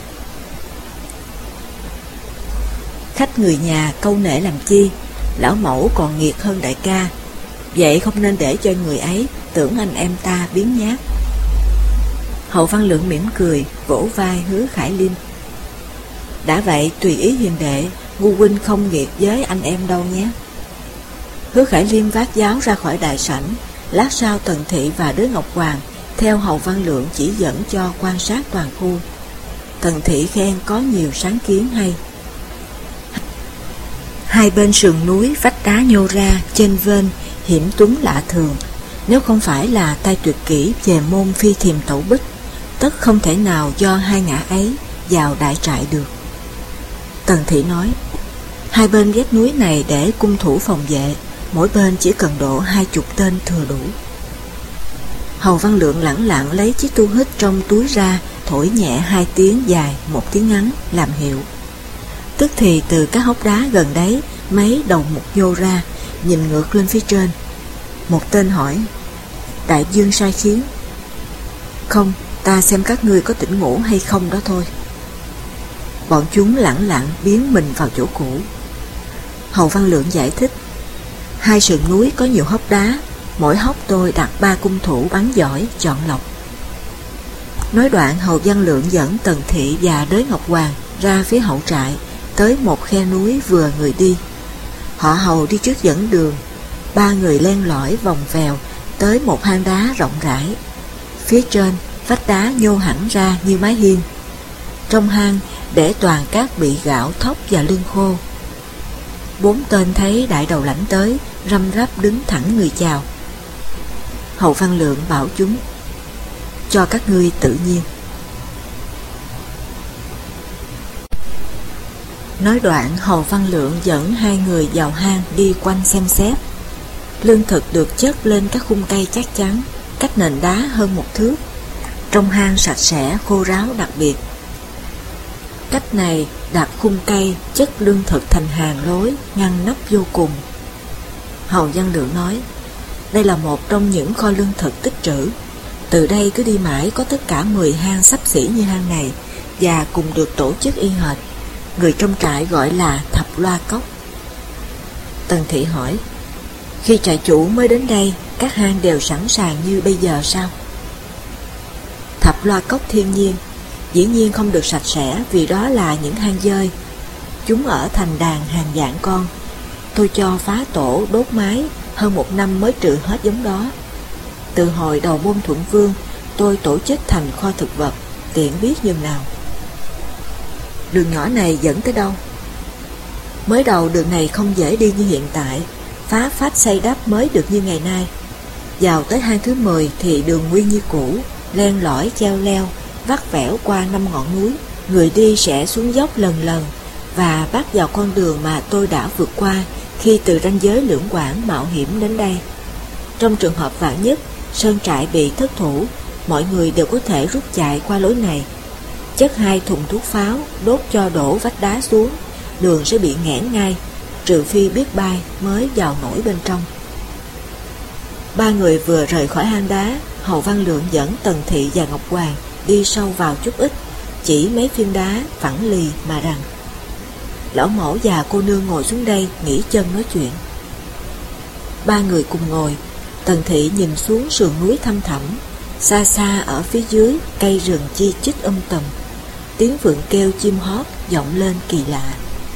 Khách người nhà câu nệ làm chi, Lão Mẫu còn nghiệt hơn đại ca, vậy không nên để cho người ấy tưởng anh em ta biến nhát. Hầu Văn Lượng mỉm cười, vỗ vai Hứa Khải Liêm. Đã vậy tùy ý hiền đệ, ngu huynh không nghiệt với anh em đâu nhé. Hứa Khải Liêm vác giáo ra khỏi đại sảnh. Lát sau Tần Thị và Đới Ngọc Hoàng theo Hầu Văn Lượng chỉ dẫn cho quan sát toàn khu. Tần Thị khen có nhiều sáng kiến hay. Hai bên sườn núi vách đá nhô ra, chênh vênh, hiểm tuấn lạ thường. Nếu không phải là tay tuyệt kỹ về môn phi thiềm tẩu bích, tất không thể nào do hai ngã ấy vào đại trại được. Tần Thị nói, hai bên vách núi này để cung thủ phòng vệ, mỗi bên chỉ cần độ 20 tên thừa đủ. Hầu Văn Lượng lẳng lặng lấy chiếc tu hít trong túi ra, thổi nhẹ 2 tiếng dài, 1 tiếng ngắn làm hiệu. Tức thì từ các hốc đá gần đấy, mấy đầu mục nhô ra, nhìn ngược lên phía trên. Một tên hỏi, đại vương sai khiến? Không, ta xem các ngươi có tỉnh ngủ hay không đó thôi. Bọn chúng lẳng lặng biến mình vào chỗ cũ. Hầu Văn Lượng giải thích, hai sườn núi có nhiều hốc đá, mỗi hốc tôi đặt 3 cung thủ bắn giỏi, chọn lọc. Nói đoạn, Hầu Văn Lượng dẫn Tần Thị và Đới Ngọc Hoàng ra phía hậu trại, tới một khe núi vừa người đi. Họ Hầu đi trước dẫn đường, 3 người len lỏi vòng vèo tới một hang đá rộng rãi. Phía trên vách đá nhô hẳn ra như mái hiên. Trong hang để toàn các bị gạo thóc và lương khô. 4 tên thấy đại đầu lãnh tới, răm rắp đứng thẳng người chào. Hầu Văn Lượng bảo chúng, cho các ngươi tự nhiên. Nói đoạn, Hầu Văn Lượng dẫn 2 người vào hang đi quanh xem xét. Lương thực được chất lên các khung cây chắc chắn, cách nền đá hơn 1 thước. Trong hang sạch sẽ, khô ráo đặc biệt. Cách này đặt khung cây chất lương thực thành hàng lối, ngăn nắp vô cùng. Hầu Văn Lượng nói, đây là một trong những kho lương thực tích trữ. Từ đây cứ đi mãi có tất cả 10 hang xấp xỉ như hang này, và cùng được tổ chức y hệt. Người trong trại gọi là Thập Loa Cốc. Tần Thị hỏi, khi trại chủ mới đến đây, các hang đều sẵn sàng như bây giờ sao? Thập Loa Cốc thiên nhiên, dĩ nhiên không được sạch sẽ vì đó là những hang dơi. Chúng ở thành đàn hàng vạn con. Tôi cho phá tổ đốt mái, hơn 1 năm mới trừ hết giống đó. Từ hồi đầu Môn Thuận Vương, tôi tổ chức thành kho thực vật, tiện biết nhường nào. Đường nhỏ này dẫn tới đâu? Mới đầu đường này không dễ đi như hiện tại, phá phách xây đắp mới được như ngày nay. Vào tới hang thứ 10 thì đường nguyên như cũ, len lỏi treo leo, vắt vẻo qua 5 ngọn núi. Người đi sẽ xuống dốc lần lần và bắt vào con đường mà tôi đã vượt qua khi từ ranh giới lưỡng quảng mạo hiểm đến đây. Trong trường hợp vạn nhất, sơn trại bị thất thủ, mọi người đều có thể rút chạy qua lối này. Chất 2 thùng thuốc pháo, đốt cho đổ vách đá xuống, đường sẽ bị nghẽn ngay, trừ phi biết bay mới vào nổi bên trong. 3 người vừa rời khỏi hang đá, Hầu Văn Lượng dẫn Tần Thị và Ngọc Hoàng đi sâu vào chút ít, chỉ mấy phiến đá phẳng lì mà rằng: lão mẫu và cô nương ngồi xuống đây nghỉ chân nói chuyện. 3 người cùng ngồi. Tần Thị nhìn xuống sườn núi thăm thẳm, xa xa ở phía dưới cây rừng chi chít tùm, tiếng phượng kêu chim hót vọng lên kỳ lạ.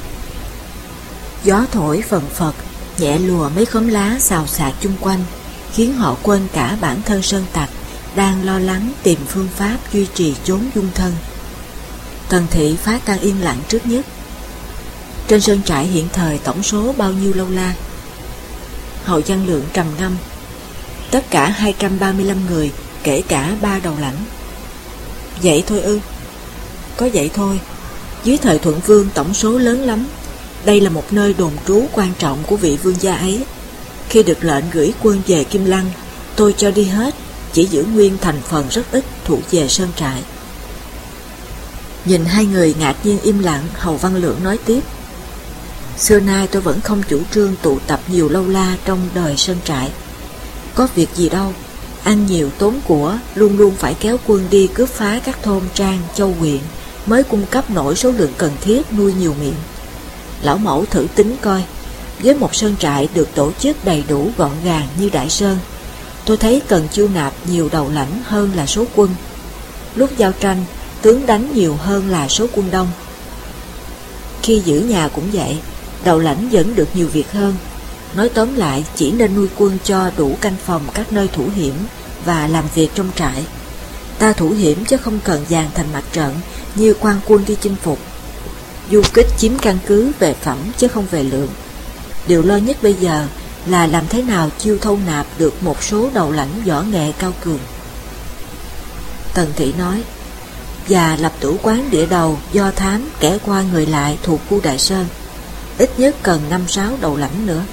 Gió thổi phần phật, nhẹ lùa mấy khóm lá xào xạc chung quanh, khiến họ quên cả bản thân sơn tặc đang lo lắng tìm phương pháp duy trì chốn dung thân. Tần Thị phá tan yên lặng trước nhất: trên sơn trại hiện thời tổng số bao nhiêu lâu la? Hầu Văn Lượng trầm ngâm: tất cả 235 người, kể cả 3 đầu lãnh. Vậy thôi ư? Có vậy thôi. Dưới thời Thuận Vương tổng số lớn lắm. Đây là một nơi đồn trú quan trọng của vị vương gia ấy. Khi được lệnh gửi quân về Kim Lăng, tôi cho đi hết, chỉ giữ nguyên thành phần rất ít thuộc về sơn trại. Nhìn 2 người ngạc nhiên im lặng, Hầu Văn Lượng nói tiếp: xưa nay tôi vẫn không chủ trương tụ tập nhiều lâu la trong đời sơn trại. Có việc gì đâu, ăn nhiều tốn của, luôn luôn phải kéo quân đi cướp phá các thôn trang, châu huyện mới cung cấp nổi số lượng cần thiết nuôi nhiều miệng. Lão mẫu thử tính coi, với một sơn trại được tổ chức đầy đủ gọn gàng như Đại Sơn, tôi thấy cần chiêu nạp nhiều đầu lãnh hơn là số quân. Lúc giao tranh, tướng đánh nhiều hơn là số quân đông. Khi giữ nhà cũng vậy, đầu lãnh vẫn được nhiều việc hơn. Nói tóm lại, chỉ nên nuôi quân cho đủ canh phòng các nơi thủ hiểm và làm việc trong trại. Ta thủ hiểm chứ không cần dàn thành mặt trận như quan quân đi chinh phục. Du kích chiếm căn cứ về phẩm chứ không về lượng. Điều lo nhất bây giờ là làm thế nào chiêu thâu nạp được một số đầu lãnh võ nghệ cao cường. Tần Thị nói: và lập tử quán địa đầu, do thám, kẻ qua người lại thuộc khu Đại Sơn. Ít nhất cần 5-6 đầu lãnh nữa.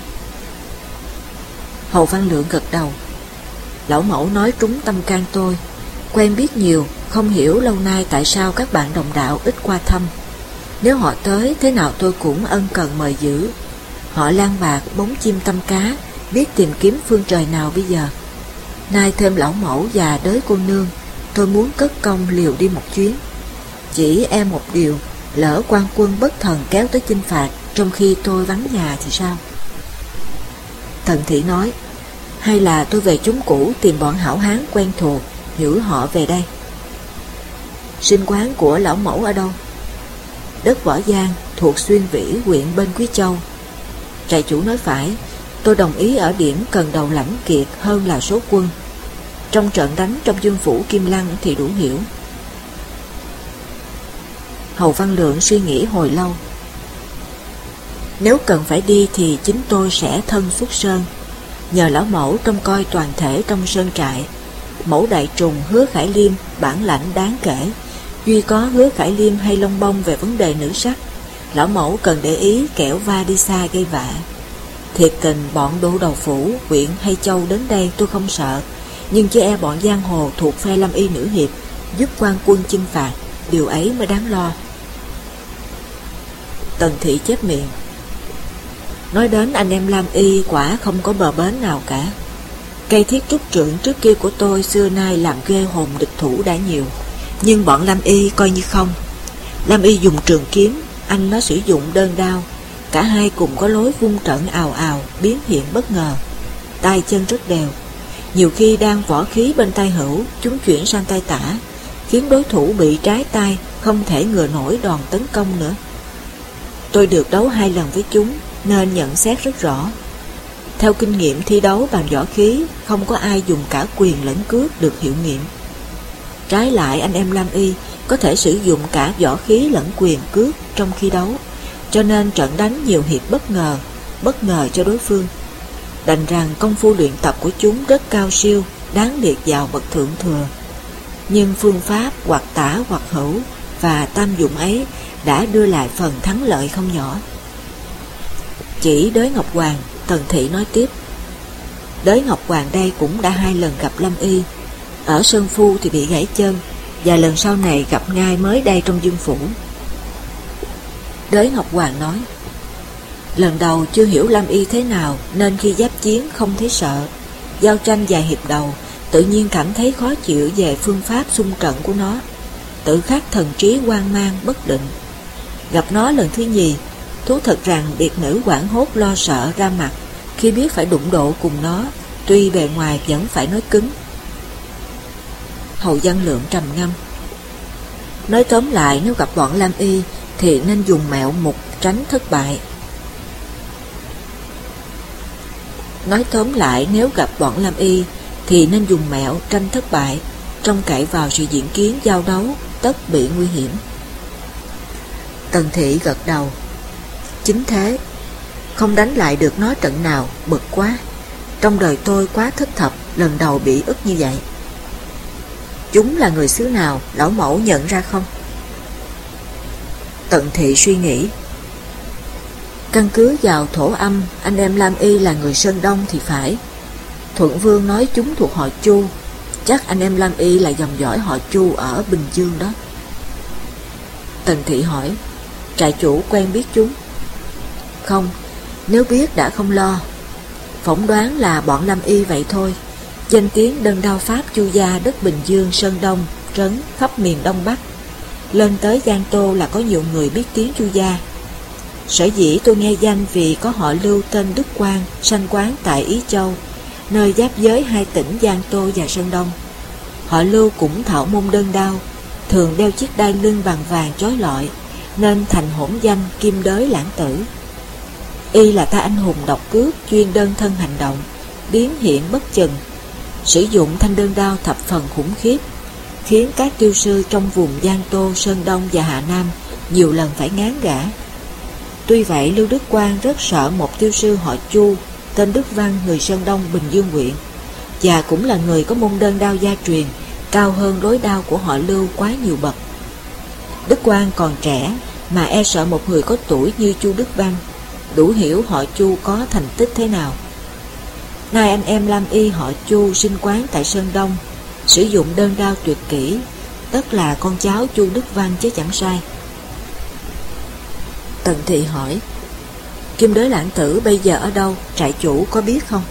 Hầu Văn Lượng gật đầu: lão mẫu nói trúng tâm can tôi. Quen biết nhiều, không hiểu lâu nay tại sao các bạn đồng đạo ít qua thăm. Nếu họ tới, thế nào tôi cũng ân cần mời giữ. Họ lang bạc, bóng chim tâm cá, biết tìm kiếm phương trời nào bây giờ. Nay thêm lão mẫu và đới cô nương, tôi muốn cất công liều đi một chuyến. Chỉ e một điều, lỡ quan quân bất thần kéo tới chinh phạt trong khi tôi vắng nhà thì sao? Tần Thị nói: hay là tôi về chốn cũ tìm bọn hảo hán quen thuộc, nhử họ về đây. Sinh quán của lão mẫu ở đâu? Đất Võ Giang, thuộc Xuyên Vĩ, huyện bên Quý Châu. Trại chủ nói phải, tôi đồng ý ở điểm cần đầu lãnh kiệt hơn là số quân. Trong trận đánh trong Dương Phủ Kim Lăng thì đủ hiểu. Hầu Văn Lượng suy nghĩ hồi lâu: nếu cần phải đi thì chính tôi sẽ thân xuất sơn, nhờ lão mẫu trông coi toàn thể trong sơn trại. Mẫu Đại Trùng, Hứa Khải Liêm bản lãnh đáng kể, duy có Hứa Khải Liêm hay lông bông về vấn đề nữ sắc. Lão mẫu cần để ý kẻo va đi xa gây vạ. Thiệt tình bọn đô đầu phủ, huyện hay châu đến đây tôi không sợ, nhưng chỉ e bọn giang hồ thuộc phe Lâm Y nữ hiệp giúp quan quân chinh phạt, điều ấy mới đáng lo. Tần Thị chép miệng: nói đến anh em Lam Y quả không có bờ bến nào cả. Cây thiết trúc trượng trước kia của tôi xưa nay làm ghê hồn địch thủ đã nhiều, nhưng bọn Lam Y coi như không. Lam Y dùng trường kiếm, anh nó sử dụng đơn đao. Cả hai cùng có lối vung trận ào ào, biến hiện bất ngờ. Tay chân rất đều. Nhiều khi đang võ khí bên tay hữu, chúng chuyển sang tay tả, khiến đối thủ bị trái tay, không thể ngừa nổi đòn tấn công nữa. Tôi được đấu 2 lần với chúng, nên nhận xét rất rõ. Theo kinh nghiệm thi đấu bằng võ khí, không có ai dùng cả quyền lẫn cước được hiệu nghiệm. Trái lại, anh em Lam Y có thể sử dụng cả võ khí lẫn quyền cước trong khi đấu, cho nên trận đánh nhiều hiệp bất ngờ cho đối phương. Đành rằng công phu luyện tập của chúng rất cao siêu, đáng liệt vào bậc thượng thừa. nhưng phương pháp hoặc tả hoặc hữu và tam dụng ấy đã đưa lại phần thắng lợi không nhỏ. Chỉ Đới Ngọc Hoàng, Tần Thị nói tiếp: Đới Ngọc Hoàng đây cũng đã 2 lần gặp Lâm Y. Ở Sơn Phu thì bị gãy chân, và lần sau này gặp ngay mới đây trong Dương Phủ. Đới Ngọc Hoàng nói: Lần đầu chưa hiểu Lâm Y thế nào, nên khi giáp chiến không thấy sợ. Giao tranh vài hiệp đầu, tự nhiên cảm thấy khó chịu về phương pháp xung trận của nó, tự khắc thần trí hoang mang bất định. Gặp nó lần thứ nhì, thú thật rằng biệt nữ hoảng hốt lo sợ ra mặt khi biết phải đụng độ cùng nó, tuy bề ngoài vẫn phải nói cứng. Hầu Văn Lượng trầm ngâm. Nói tóm lại, nếu gặp bọn Lam Y thì nên dùng mẹo mục tránh thất bại. Nói tóm lại, nếu gặp bọn Lam Y thì nên dùng mẹo tranh thất bại, trông cậy vào sự diễn kiến giao đấu tất bị nguy hiểm. Tần Thị gật đầu. Chính thế, không đánh lại được nó trận nào, bực quá. Trong đời tôi quá thất thập, lần đầu bị ức như vậy. Chúng là người xứ nào, lão mẫu nhận ra không? Tần Thị suy nghĩ. Căn cứ vào thổ âm, anh em Lam Y là người Sơn Đông thì phải. Thuận Vương nói chúng thuộc họ Chu, chắc anh em Lam Y là dòng dõi họ Chu ở Bình Dương đó. Tần Thị hỏi: Trại chủ quen biết chúng? Không, nếu biết đã không lo. Phỏng đoán là bọn Lam Y vậy thôi. Danh tiếng đơn đao Pháp Chu gia đất Bình Dương, Sơn Đông, Trấn khắp miền Đông Bắc. Lên tới Giang Tô là có nhiều người biết tiếng Chu gia. Sở dĩ tôi nghe danh vì có họ Lưu tên Đức Quang sanh quán tại Ý Châu, nơi giáp giới 2 tỉnh Giang Tô và Sơn Đông. Họ Lưu cũng thạo môn đơn đao, thường đeo chiếc đai lưng bằng vàng chói lọi, nên thành hỗn danh Kim Đới Lãng Tử. Y là ta anh hùng độc cướp, chuyên đơn thân hành động, biến hiện bất chừng, sử dụng thanh đơn đao thập phần khủng khiếp, khiến các tiêu sư trong vùng Giang Tô, Sơn Đông và Hà Nam nhiều lần phải ngán gã. Tuy vậy, Lưu Đức Quang rất sợ một tiêu sư họ Chu tên Đức Văn, người Sơn Đông, Bình Dương huyện, và cũng là người có môn đơn đao gia truyền cao hơn đối đao của họ Lưu quá nhiều bậc. Đức Quang còn trẻ mà e sợ một người có tuổi như Chu Đức Văn, đủ hiểu họ Chu có thành tích thế nào. Nay anh em Lam Y họ Chu sinh quán tại Sơn Đông, sử dụng đơn đao tuyệt kỹ, tất là con cháu Chu Đức Văn chứ chẳng sai. Tần Thị hỏi: Kim Đới Lãng Tử bây giờ ở đâu, trại chủ có biết không?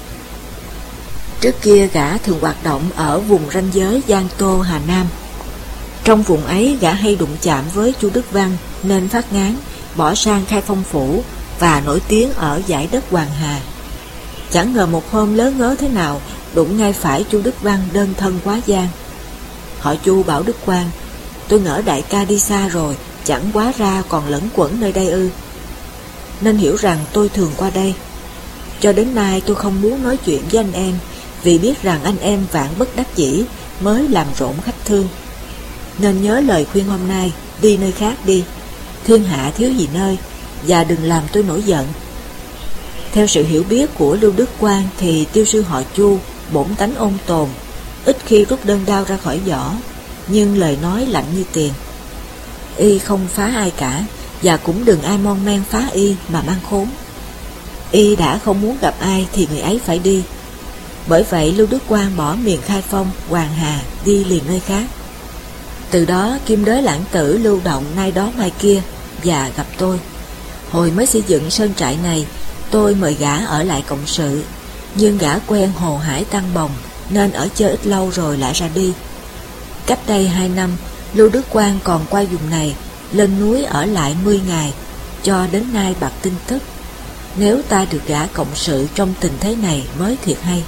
Trước kia gã thường hoạt động ở vùng ranh giới Giang Tô, Hà Nam. Trong vùng ấy gã hay đụng chạm với Chu Đức Văn nên phát ngán, bỏ sang Khai Phong Phủ và nổi tiếng ở dải đất Hoàng Hà. Chẳng ngờ một hôm lớn ngớ thế nào đụng ngay phải Chu Đức Văn đơn thân quá giang. Họ Chu bảo Đức Quang: Tôi ngỡ đại ca đi xa rồi, chẳng quá ra còn lẫn quẩn nơi đây ư? Nên hiểu rằng tôi thường qua đây. Cho đến nay tôi không muốn nói chuyện với anh em, vì biết rằng anh em vạn bất đắc dĩ mới làm rộn khách thương. Nên nhớ lời khuyên hôm nay, đi nơi khác đi, thiên hạ thiếu gì nơi, và đừng làm tôi nổi giận. Theo sự hiểu biết của Lưu Đức Quang thì tiêu sư họ Chu bổn tánh ôn tồn, ít khi rút đơn đao ra khỏi vỏ, nhưng lời nói lạnh như tiền. Y không phá ai cả, và cũng đừng ai mon men phá y mà mang khốn. Y đã không muốn gặp ai thì người ấy phải đi. Bởi vậy Lưu Đức Quang bỏ miền Khai Phong, Hoàng Hà, đi liền nơi khác. Từ đó Kim Đới Lãng Tử lưu động nay đó mai kia và gặp tôi. Hồi mới xây dựng sơn trại này, tôi mời gã ở lại cộng sự, nhưng gã quen Hồ Hải Tăng Bồng nên ở chơi ít lâu rồi lại ra đi. Cách đây 2 năm, Lưu Đức Quang còn qua vùng này, lên núi ở lại 10 ngày, cho đến nay bạc tin tức. Nếu ta được gã cộng sự trong tình thế này mới thiệt hay.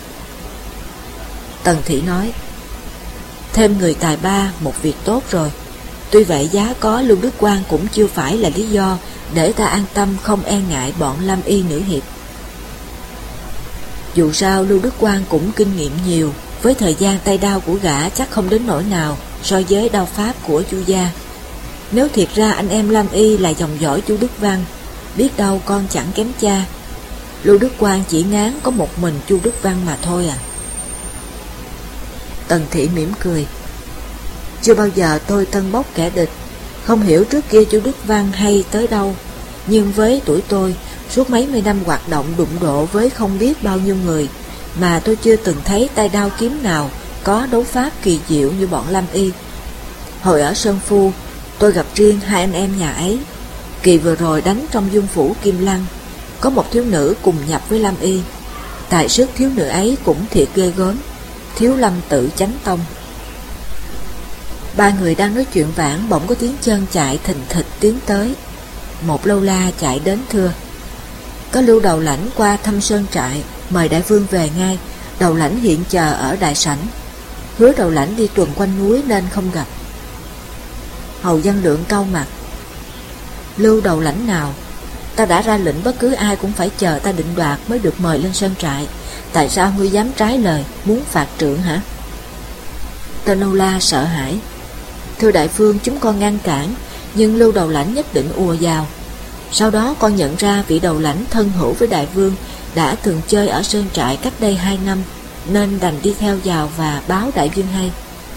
Tần Thị nói: Thêm người tài ba một việc tốt rồi. Tuy vậy giá có Lưu Đức Quang cũng chưa phải là lý do để ta an tâm không e ngại bọn Lam Y nữ hiệp. Dù sao Lưu Đức Quang cũng kinh nghiệm nhiều, với thời gian tay đao của gã chắc không đến nỗi nào so với đao pháp của Chu gia. Nếu thiệt ra anh em Lam Y là dòng dõi Chu Đức Văn, biết đâu con chẳng kém cha. Lưu Đức Quang chỉ ngán có một mình Chu Đức Văn mà thôi à. Tần Thị mỉm cười: Chưa bao giờ tôi tân bốc kẻ địch. Không hiểu trước kia chú Đức Văn hay tới đâu, nhưng với tuổi tôi, suốt mấy mươi năm hoạt động đụng độ với không biết bao nhiêu người, mà tôi chưa từng thấy tay đao kiếm nào có đấu pháp kỳ diệu như bọn Lâm Y. Hồi ở Sơn Phu, tôi gặp riêng hai anh em nhà ấy. Kỳ vừa rồi đánh trong dung phủ Kim Lăng, có một thiếu nữ cùng nhập với Lâm Y. Tài sức thiếu nữ ấy cũng thiệt ghê gớm, Thiếu Lâm Tự Chánh Tông. Ba người đang nói chuyện vãn, bỗng có tiếng chân chạy thình thịch tiến tới. Một lâu la chạy đến thưa: có Lưu đầu lãnh qua thăm sơn trại, mời đại vương về ngay. Đầu lãnh hiện chờ ở đại sảnh. Hứa đầu lãnh đi tuần quanh núi nên không gặp. Hầu Văn Lượng cau mặt: Lưu đầu lãnh nào? Ta đã ra lệnh bất cứ ai cũng phải chờ ta định đoạt mới được mời lên sơn trại. Tại sao ngươi dám trái lời, muốn phạt trượng hả? Tên lâu la sợ hãi: thưa đại vương, chúng con ngăn cản, nhưng Lưu đầu lãnh nhất định ùa vào. Sau đó con nhận ra vị đầu lãnh thân hữu với đại vương đã từng chơi ở sơn trại cách đây 2 năm, nên đành đi theo vào và báo đại vương hay.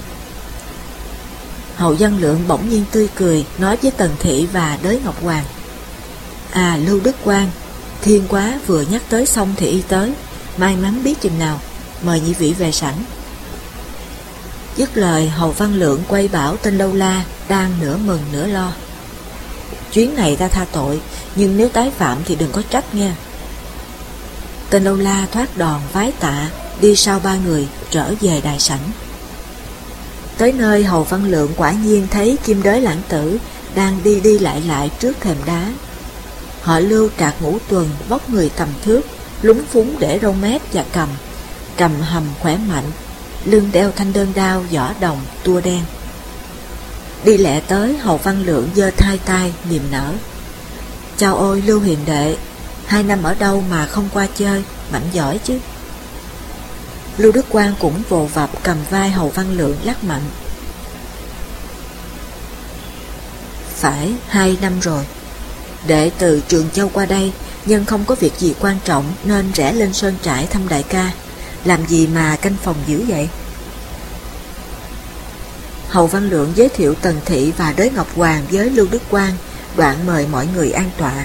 Hầu Văn Lượng bỗng nhiên tươi cười, nói với Tần Thị và Đới Ngọc Hoàng: à, Lưu Đức Quang, thiên quá, vừa nhắc tới xong thì y tới, may mắn biết chừng nào, mời nhị vị về sảnh. Dứt lời, Hầu Văn Lượng quay bảo tên lâu la đang nửa mừng nửa lo: chuyến này ta tha tội, nhưng nếu tái phạm thì đừng có trách nghe. Tên lâu la thoát đòn vái tạ, đi sau ba người trở về đại sảnh. Tới nơi, Hầu Văn Lượng quả nhiên thấy Kim Đới Lãng Tử đang đi đi lại lại trước thềm đá. Họ Lưu trạc ngũ tuần, vóc người tầm thước, lúng phúng để râu mép và cầm hầm khỏe mạnh, lưng đeo thanh đơn đao vỏ đồng tua đen. Đi lẹ tới, Hầu Văn Lượng giơ hai tay niềm nở: chào ôi Lưu hiền đệ, 2 năm ở đâu mà không qua chơi, mạnh giỏi chứ. Lưu Đức Quang cũng vồ vập cầm vai Hầu Văn Lượng lắc mạnh: phải 2 năm rồi. Đệ từ Trường Châu qua đây, nhưng không có việc gì quan trọng nên rẽ lên sơn trại thăm đại ca. Làm gì mà canh phòng dữ vậy? Hầu Văn Lượng giới thiệu Tần Thị và Đới Ngọc Hoàng với Lưu Đức Quang, đoạn mời mọi người an tọa.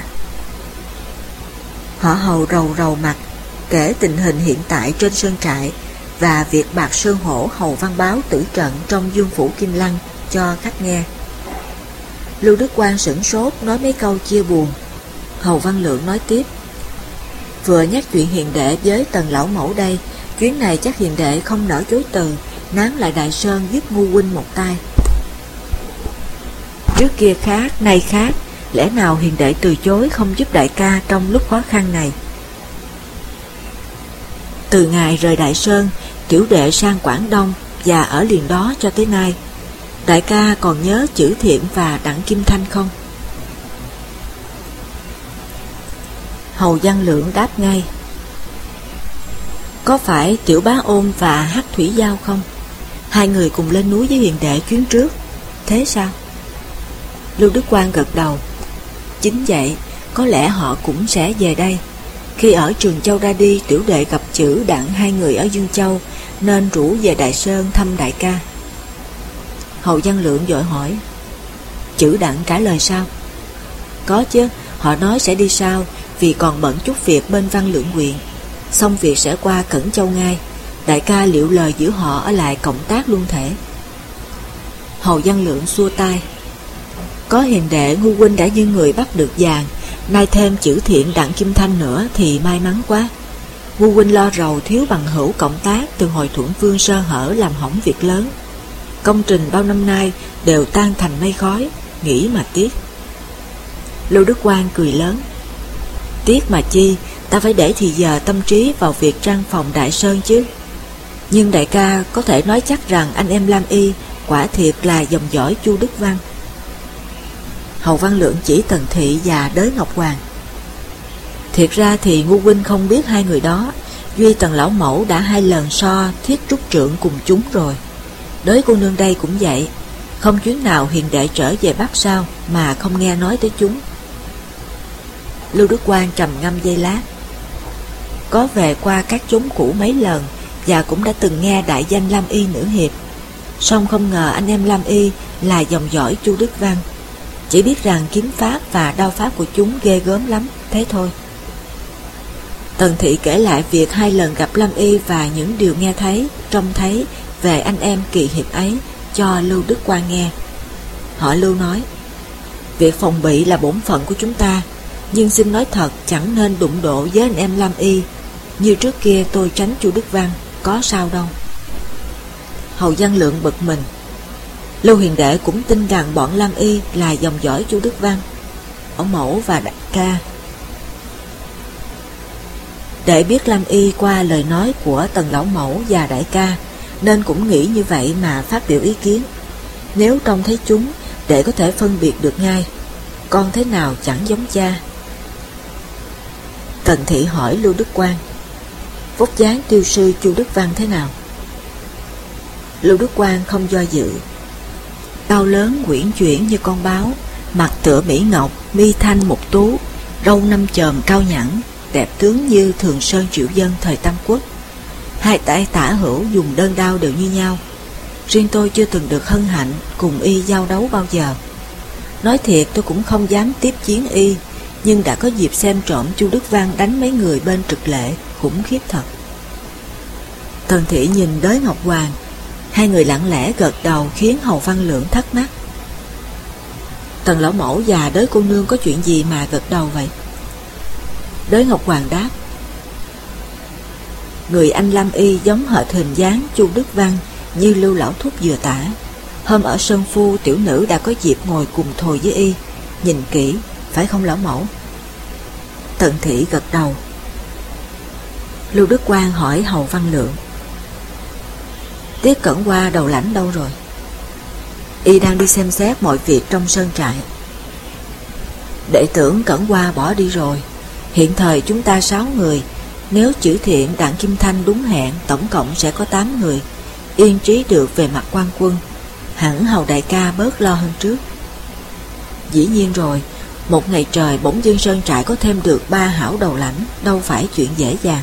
Họ Hầu rầu rầu mặt, kể tình hình hiện tại trên sơn trại và việc Bạc Sơn Hổ Hầu Văn Báo tử trận trong Dương phủ Kim Lăng cho khách nghe. Lưu Đức Quang sửng sốt nói mấy câu chia buồn. Hầu Văn Lượng nói tiếp: vừa nhắc chuyện hiền đệ với Tần lão mẫu đây, chuyến này chắc hiền đệ không nỡ chối từ, nán lại Đại Sơn giúp ngu huynh một tay. Trước kia khác, nay khác, lẽ nào hiền đệ từ chối không giúp đại ca trong lúc khó khăn này? Từ ngày rời Đại Sơn, tiểu đệ sang Quảng Đông và ở liền đó cho tới nay, đại ca còn nhớ Chữ Thiện và Đặng Kim Thanh không? Hầu Văn Lượng đáp ngay: có phải Tiểu Bá Ôn và Hắc Thủy Giao không? 2 người cùng lên núi với hiền đệ chuyến trước. Thế sao? Lưu Đức Quang gật đầu: chính vậy, có lẽ họ cũng sẽ về đây. Khi ở Trường Châu ra đi, tiểu đệ gặp Chữ Đặng 2 người ở Dương Châu, nên rủ về Đại Sơn thăm đại ca. Hầu Văn Lượng vội hỏi: Chữ Đặng trả lời sao? Có chứ, họ nói sẽ đi sau, vì còn bận chút việc bên Văn Lượng huyện. Xong việc sẽ qua Cẩn Châu ngay. Đại ca liệu lời giữ họ ở lại cộng tác luôn thể. Hầu Văn Lượng xua tay: có hiền đệ, ngu huynh đã như người bắt được vàng, nay thêm Chữ Thiện Đặng Kim Thanh nữa thì may mắn quá. Ngu huynh lo rầu thiếu bằng hữu cộng tác từ hồi Thuận Vương sơ hở làm hỏng việc lớn. Công trình bao năm nay đều tan thành mây khói, nghĩ mà tiếc. Lưu Đức Quang cười lớn: tiếc mà chi, ta phải để thì giờ tâm trí vào việc trang phòng Đại Sơn chứ. Nhưng đại ca có thể nói chắc rằng anh em Lam Y quả thiệt là dòng dõi Chu Đức Văn. Hầu Văn Lượng chỉ Tần Thị và Đới Ngọc Hoàng: thiệt ra thì ngu huynh không biết 2 người đó, duy Tần lão mẫu đã 2 lần so thiết trúc trượng cùng chúng rồi. Đới cô nương đây cũng vậy, không chuyến nào hiền đệ trở về Bắc sao mà không nghe nói tới chúng. Lưu Đức Quang trầm ngâm giây lát: có về qua các chốn cũ mấy lần và cũng đã từng nghe đại danh Lam Y nữ hiệp. Song không ngờ anh em Lam Y là dòng dõi Chu Đức Văn, chỉ biết rằng kiếm pháp và đao pháp của chúng ghê gớm lắm, thế thôi. Tần Thị kể lại việc 2 lần gặp Lam Y và những điều nghe thấy, trông thấy về anh em kỳ hiệp ấy cho Lưu Đức Quang nghe. Họ Lưu nói: việc phòng bị là bổn phận của chúng ta, nhưng xin nói thật chẳng nên đụng độ với anh em Lam Y. Như trước kia tôi tránh Chu Đức Văn, có sao đâu. Hầu Văn Lượng bực mình. Lưu Hiền Đệ cũng tin rằng bọn Lam Y là dòng dõi Chu Đức Văn, ông mẫu và đại ca. Đệ biết Lam Y qua lời nói của Tần lão mẫu và đại ca, nên cũng nghĩ như vậy mà phát biểu ý kiến. Nếu trông thấy chúng, đệ có thể phân biệt được ngay. Con thế nào chẳng giống cha. Tần Thị hỏi Lưu Đức Quang: vóc dáng tiêu sư Chu Đức Văn thế nào? Lưu Đức Quang không do dự. Cao lớn uyển chuyển như con báo, mặt tựa mỹ ngọc, mi thanh mục tú, râu 5 chòm cao nhẵn, đẹp tướng như Thường Sơn Triệu Dân thời Tam Quốc. 2 tay tả hữu dùng đơn đao đều như nhau. Riêng tôi chưa từng được hân hạnh cùng y giao đấu bao giờ. Nói thiệt tôi cũng không dám tiếp chiến y, nhưng đã có dịp xem trộm Chu Đức Văn đánh mấy người bên Trực Lệ, khủng khiếp thật. Tần Thị nhìn Đới Ngọc Hoàng, 2 người lặng lẽ gật đầu khiến Hầu Văn Lượng thắc mắc. Tần lão mẫu và Đới cô nương có chuyện gì mà gật đầu vậy? Đới Ngọc Hoàng đáp: người anh Lam Y giống hệt hình dáng Chu Đức Văn như Lưu lão thúc vừa tả. Hôm ở Sơn Phu, tiểu nữ đã có dịp ngồi cùng thồi với y, nhìn kỹ, phải không lão mẫu? Tần Thị gật đầu. Lưu Đức Quang hỏi Hầu Văn Lượng: Tiết Cẩn Hoa đầu lãnh đâu rồi? Y đang đi xem xét mọi việc trong sơn trại. Đệ tưởng Cẩn Hoa bỏ đi rồi. Hiện thời chúng ta 6 người, nếu Chữ Thiện, Đặng Kim Thanh đúng hẹn, tổng cộng sẽ có 8 người, yên trí được về mặt quan quân. Hẳn Hầu đại ca bớt lo hơn trước. Dĩ nhiên rồi, một ngày trời bỗng dưng sơn trại có thêm được 3 hảo đầu lãnh, đâu phải chuyện dễ dàng.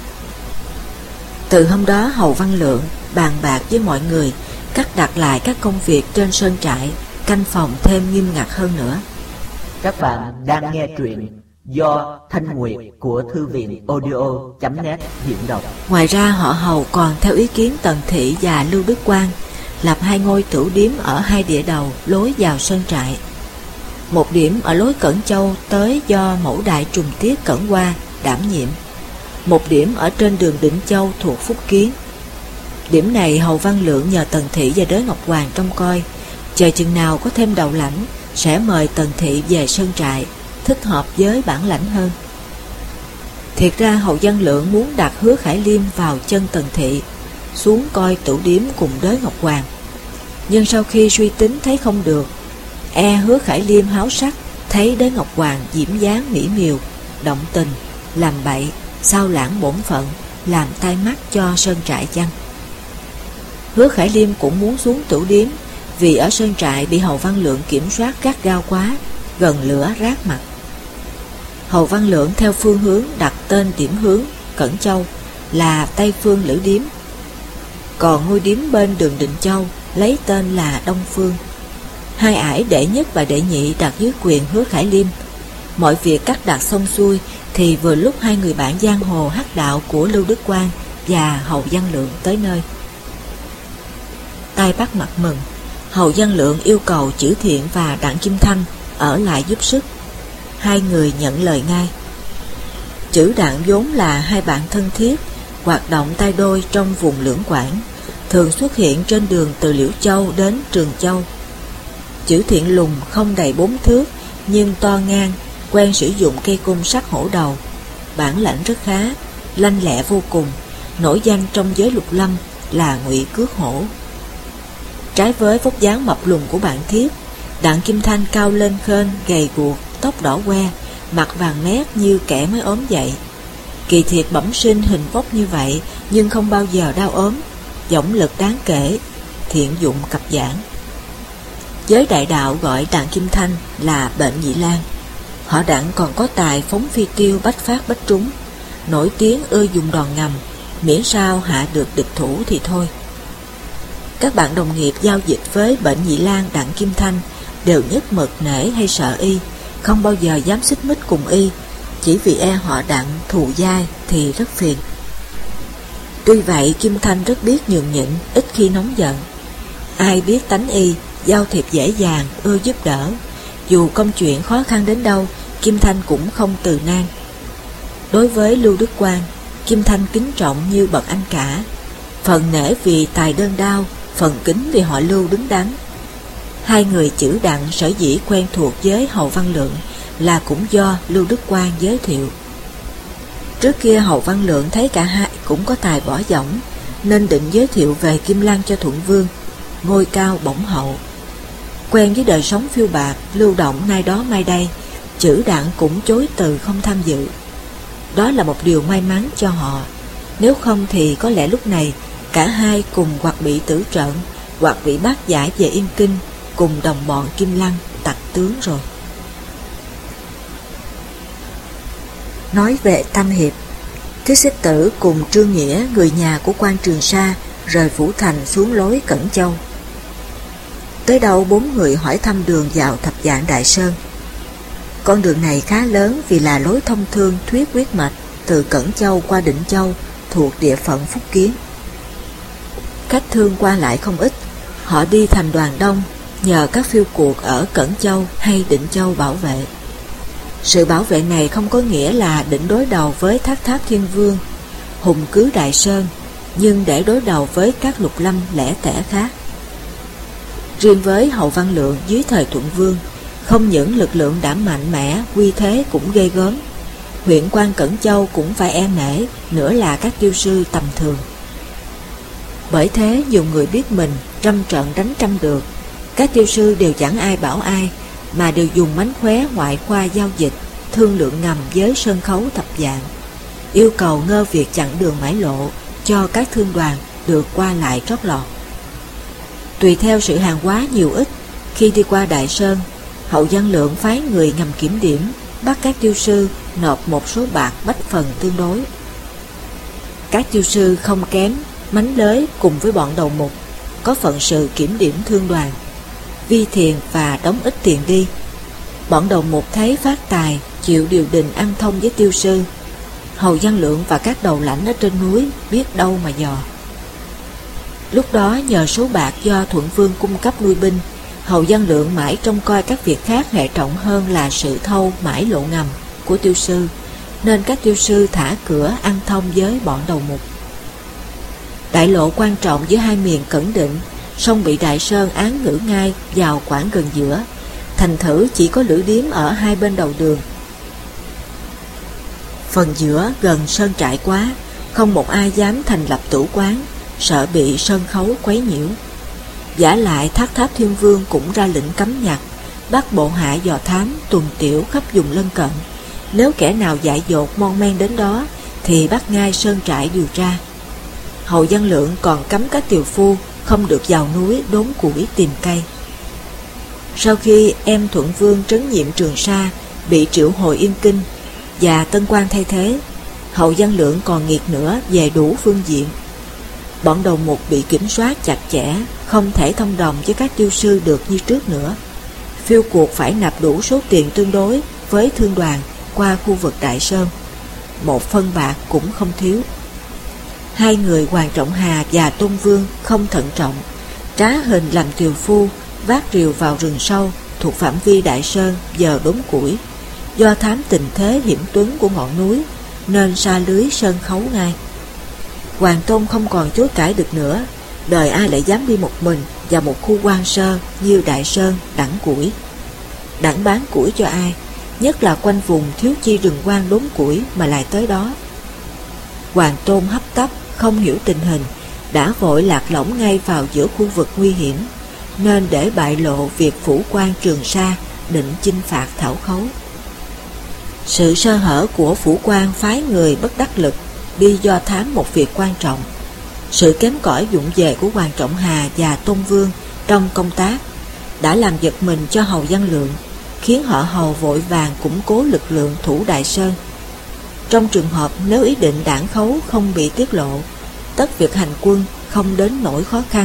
Từ hôm đó Hầu Văn Lượng bàn bạc với mọi người cắt đặt lại các công việc trên sơn trại, canh phòng thêm nghiêm ngặt hơn nữa. Các bạn đang nghe truyện do Thanh Nguyệt của Thư viện audio.net diễn đọc. Ngoài ra họ Hầu còn theo ý kiến Tần Thị và Lưu Đức Quang lập 2 ngôi tửu điếm ở 2 địa đầu lối vào sơn trại. Một điểm ở lối Cẩn Châu tới do mẫu đại trùng Tiết Cẩn Hoa đảm nhiệm. Một điểm ở trên đường Định Châu thuộc Phúc Kiến. Điểm này Hầu Văn Lượng nhờ Tần Thị và Đới Ngọc Hoàng trông coi, chờ chừng nào có thêm đầu lãnh sẽ mời Tần Thị về sơn trại, thích hợp với bản lãnh hơn. Thiệt ra Hầu Văn Lượng muốn đặt Hứa Khải Liêm vào chân Tần Thị, xuống coi tửu điếm cùng Đới Ngọc Hoàng. Nhưng sau khi suy tính thấy không được, Hứa Khải Liêm háo sắc, thấy Đới Ngọc Hoàng diễm dáng mỹ miều, động tình, làm bậy, sao lãng bổn phận, làm tai mắt cho sơn trại chăng? Hứa Khải Liêm cũng muốn xuống tửu điếm, vì ở sơn trại bị Hầu Văn Lượng kiểm soát gắt gao quá, gần lửa rát mặt. Hầu Văn Lượng theo phương hướng đặt tên điểm hướng Cẩn Châu là Tây Phương Lữ Điếm, còn ngôi điếm bên đường Định Châu lấy tên là Đông Phương. 2 ải đệ nhất và đệ nhị đặt dưới quyền Hứa Khải Liêm. Mọi việc cắt đặt xong xuôi thì vừa lúc 2 người bạn giang hồ hắc đạo của Lưu Đức Quang và Hầu Văn Lượng tới nơi. Tai bắt mặt mừng, Hầu Văn Lượng yêu cầu Chữ Thiện và Đặng Kim Thanh ở lại giúp sức. 2 người nhận lời ngay. Chữ Đặng vốn là 2 bạn thân thiết, hoạt động tay đôi trong vùng Lưỡng Quảng, thường xuất hiện trên đường từ Liễu Châu đến Trường Châu. Chữ Thiện lùn không đầy 4 thước nhưng to ngang, quen sử dụng cây cung sắt hổ đầu, bản lãnh rất khá, lanh lẹ vô cùng, nổi danh trong giới lục lâm là ngụy cước hổ. Trái với vóc dáng mập lùn của bạn Thiết, Đặng Kim Thanh cao lên khênh, gầy guộc, tóc đỏ que, mặt vàng mét như kẻ mới ốm dậy. Kỳ thiệt bẩm sinh hình vóc như vậy nhưng không bao giờ đau ốm, dõng lực đáng kể, thiện dụng cập giảng. Giới đại đạo gọi Đặng Kim Thanh là bệnh nhị lang. Họ Đặng còn có tài phóng phi tiêu bách phát bách trúng, nổi tiếng ưa dùng đòn ngầm, miễn sao hạ được địch thủ thì thôi. Các bạn đồng nghiệp giao dịch với bệnh nhị lang Đặng Kim Thanh đều nhất mực nể hay sợ y, không bao giờ dám xích mích cùng y, chỉ vì e họ Đặng thù dai thì rất phiền. Tuy vậy Kim Thanh rất biết nhường nhịn, ít khi nóng giận. Ai biết tánh y, giao thiệp dễ dàng, ưa giúp đỡ. Dù công chuyện khó khăn đến đâu, Kim Thanh cũng không từ nan. Đối với Lưu Đức Quang, Kim Thanh kính trọng như bậc anh cả, phần nể vì tài đơn đao, phần kính vì họ Lưu đứng đắn. Hai người chữ Đặng sở dĩ quen thuộc với Hầu Văn Lượng là cũng do Lưu Đức Quang giới thiệu. Trước kia Hầu Văn Lượng thấy cả hai cũng có tài võ dõng, nên định giới thiệu về Kim Lăng cho Thuận Vương, ngôi cao bổng hậu. Quen với đời sống phiêu bạt, lưu động nay đó mai đây, chữ Đặng cũng chối từ không tham dự. Đó là một điều may mắn cho họ, nếu không thì có lẽ lúc này cả hai cùng hoặc bị tử trận, hoặc bị bắt giải về Yên Kinh, cùng đồng bọn Kim Lăng tặc tướng rồi. Nói về Tam Hiệp, Thiết Xích Tử cùng Trương Nghĩa, người nhà của quan Trường Sa, rời Phủ Thành xuống lối Cẩn Châu. Tới đâu 4 người hỏi thăm đường vào Thập Vạn Đại Sơn. Con đường này khá lớn vì là lối thông thương thuyết quyết mạch từ Cẩn Châu qua Định Châu, thuộc địa phận Phúc Kiến. Khách thương qua lại không ít, họ đi thành đoàn đông nhờ các phiêu cuộc ở Cẩn Châu hay Định Châu bảo vệ. Sự bảo vệ này không có nghĩa là định đối đầu với Thác Tháp Thiên Vương, hùng cứ Đại Sơn, nhưng để đối đầu với các lục lâm lẻ tẻ khác. Riêng với Hầu Văn Lượng dưới thời Thuận Vương, không những lực lượng đã mạnh mẽ, uy thế cũng ghê gớm, huyện quan Cẩn Châu cũng phải e nể, nữa là các tiêu sư tầm thường. Bởi thế nhiều người biết mình trăm trận đánh trăm được, các tiêu sư đều chẳng ai bảo ai, mà đều dùng mánh khóe ngoại khoa giao dịch, thương lượng ngầm với sân khấu Thập Vạn, yêu cầu ngơ việc chặn đường mãi lộ cho các thương đoàn được qua lại trót lọt. Tùy theo sự hàng hóa nhiều ít, khi đi qua Đại Sơn, Hầu Văn Lượng phái người ngầm kiểm điểm, bắt các tiêu sư nộp một số bạc bách phần tương đối. Các tiêu sư không kém mánh lới cùng với bọn đầu mục, có phận sự kiểm điểm thương đoàn, vi thiền và đóng ít tiền đi. Bọn đầu mục thấy phát tài, chịu điều đình ăn thông với tiêu sư. Hầu Văn Lượng và các đầu lãnh ở trên núi biết đâu mà dò. Lúc đó nhờ số bạc do Thuận Vương cung cấp nuôi binh, Hầu Văn Lượng mãi trông coi các việc khác hệ trọng hơn là sự thâu mãi lộ ngầm của tiêu sư, nên các tiêu sư thả cửa ăn thông với bọn đầu mục. Đại lộ quan trọng giữa hai miền Cẩn Định, song bị Đại Sơn án ngữ ngay vào quãng gần giữa, thành thử chỉ có lữ điếm ở hai bên đầu đường. Phần giữa gần sơn trại quá, không một ai dám thành lập tử quán, sợ bị sơn khấu quấy nhiễu. Vả lại Thác Tháp Thiên Vương cũng ra lệnh cấm nhặt, bắt bộ hạ dò thám tuần tiểu khắp vùng lân cận. Nếu kẻ nào dại dột mon men đến đó thì bắt ngay sơn trại điều tra. Hầu Văn Lượng còn cấm các tiều phu không được vào núi đốn củi tìm cây. Sau khi em Thuận Vương trấn nhiệm Trường Sa bị triệu hồi Yên Kinh và Tân Quan thay thế, Hầu Văn Lượng còn nghiệt nữa về đủ phương diện. Bọn đầu mục bị kiểm soát chặt chẽ, không thể thông đồng với các tiêu sư được như trước nữa. Phiêu cuộc phải nạp đủ số tiền tương đối với thương đoàn qua khu vực Đại Sơn. Một phân bạc cũng không thiếu. Hai người Hoàng Trọng Hà và Tôn Vương không thận trọng, trá hình làm tiều phu, vác rìu vào rừng sâu thuộc phạm vi Đại Sơn giờ đốn củi. Do thám tình thế hiểm tuấn của ngọn núi nên sa lưới sơn khấu ngay. Hoàng Tôn không còn chối cãi được nữa, đời ai lại dám đi một mình vào một khu quan sơ như Đại Sơn đẳng củi. Đẳng bán củi cho ai, nhất là quanh vùng thiếu chi rừng quan đốn củi mà lại tới đó. Hoàng Tôn hấp tấp không hiểu tình hình, đã vội lạc lõng ngay vào giữa khu vực nguy hiểm, nên để bại lộ việc phủ quan Trường Sa định chinh phạt thảo khấu. Sự sơ hở của phủ quan phái người bất đắc lực đi do thám một việc quan trọng. Sự kém cỏi vụng về của Hoàng Trọng Hà và Tôn Vương trong công tác đã làm giật mình cho Hầu Văn Lượng, khiến họ Hầu vội vàng củng cố lực lượng thủ Đại Sơn. Trong trường hợp nếu ý định đảng khấu không bị tiết lộ, tất việc hành quân không đến nỗi khó khăn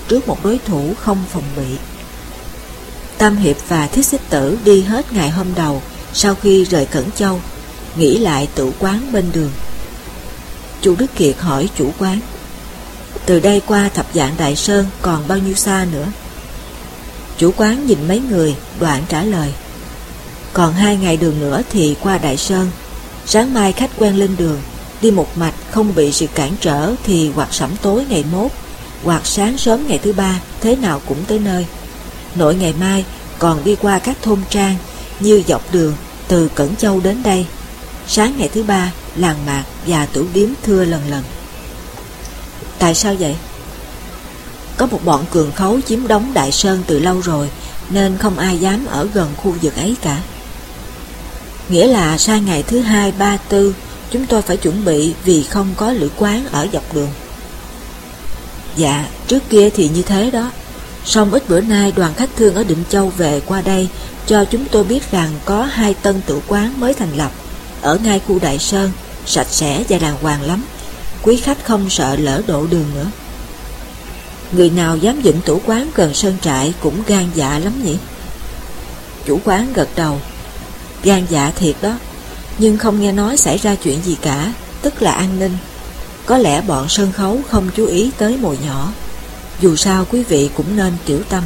trước một đối thủ không phòng bị. Tam Hiệp và Thiết Xích Tử đi hết ngày hôm đầu sau khi rời Cẩn Châu, nghỉ lại tử quán bên đường. Chu Đức Kiệt hỏi chủ quán: từ đây qua Thập Vạn Đại Sơn còn bao nhiêu xa nữa? Chủ quán nhìn mấy người, đoạn trả lời: còn 2 ngày đường nữa thì qua Đại Sơn. Sáng mai khách quen lên đường, đi một mạch không bị sự cản trở thì hoặc sẩm tối ngày mốt, hoặc sáng sớm ngày thứ 3, thế nào cũng tới nơi. Nội ngày mai còn đi qua các thôn trang như dọc đường từ Cẩn Châu đến đây. Sáng ngày thứ 3, làng mạc và tửu điếm thưa lần lần. Tại sao vậy? Có một bọn cường khấu chiếm đóng Đại Sơn từ lâu rồi, nên không ai dám ở gần khu vực ấy cả. Nghĩa là sang ngày thứ 2, 3, 4 chúng tôi phải chuẩn bị, vì không có lữ quán ở dọc đường. Dạ, trước kia thì như thế đó. Song ít bữa nay đoàn khách thương ở Định Châu về qua đây cho chúng tôi biết rằng có 2 tân tử quán mới thành lập ở ngay khu Đại Sơn, sạch sẽ và đàng hoàng lắm. Quý khách không sợ lỡ độ đường nữa. Người nào dám dựng tử quán gần sơn trại cũng gan dạ lắm nhỉ? Chủ quán gật đầu: gan dạ thiệt đó, nhưng không nghe nói xảy ra chuyện gì cả, tức là an ninh. Có lẽ bọn sân khấu không chú ý tới mồi nhỏ. Dù sao quý vị cũng nên tiểu tâm.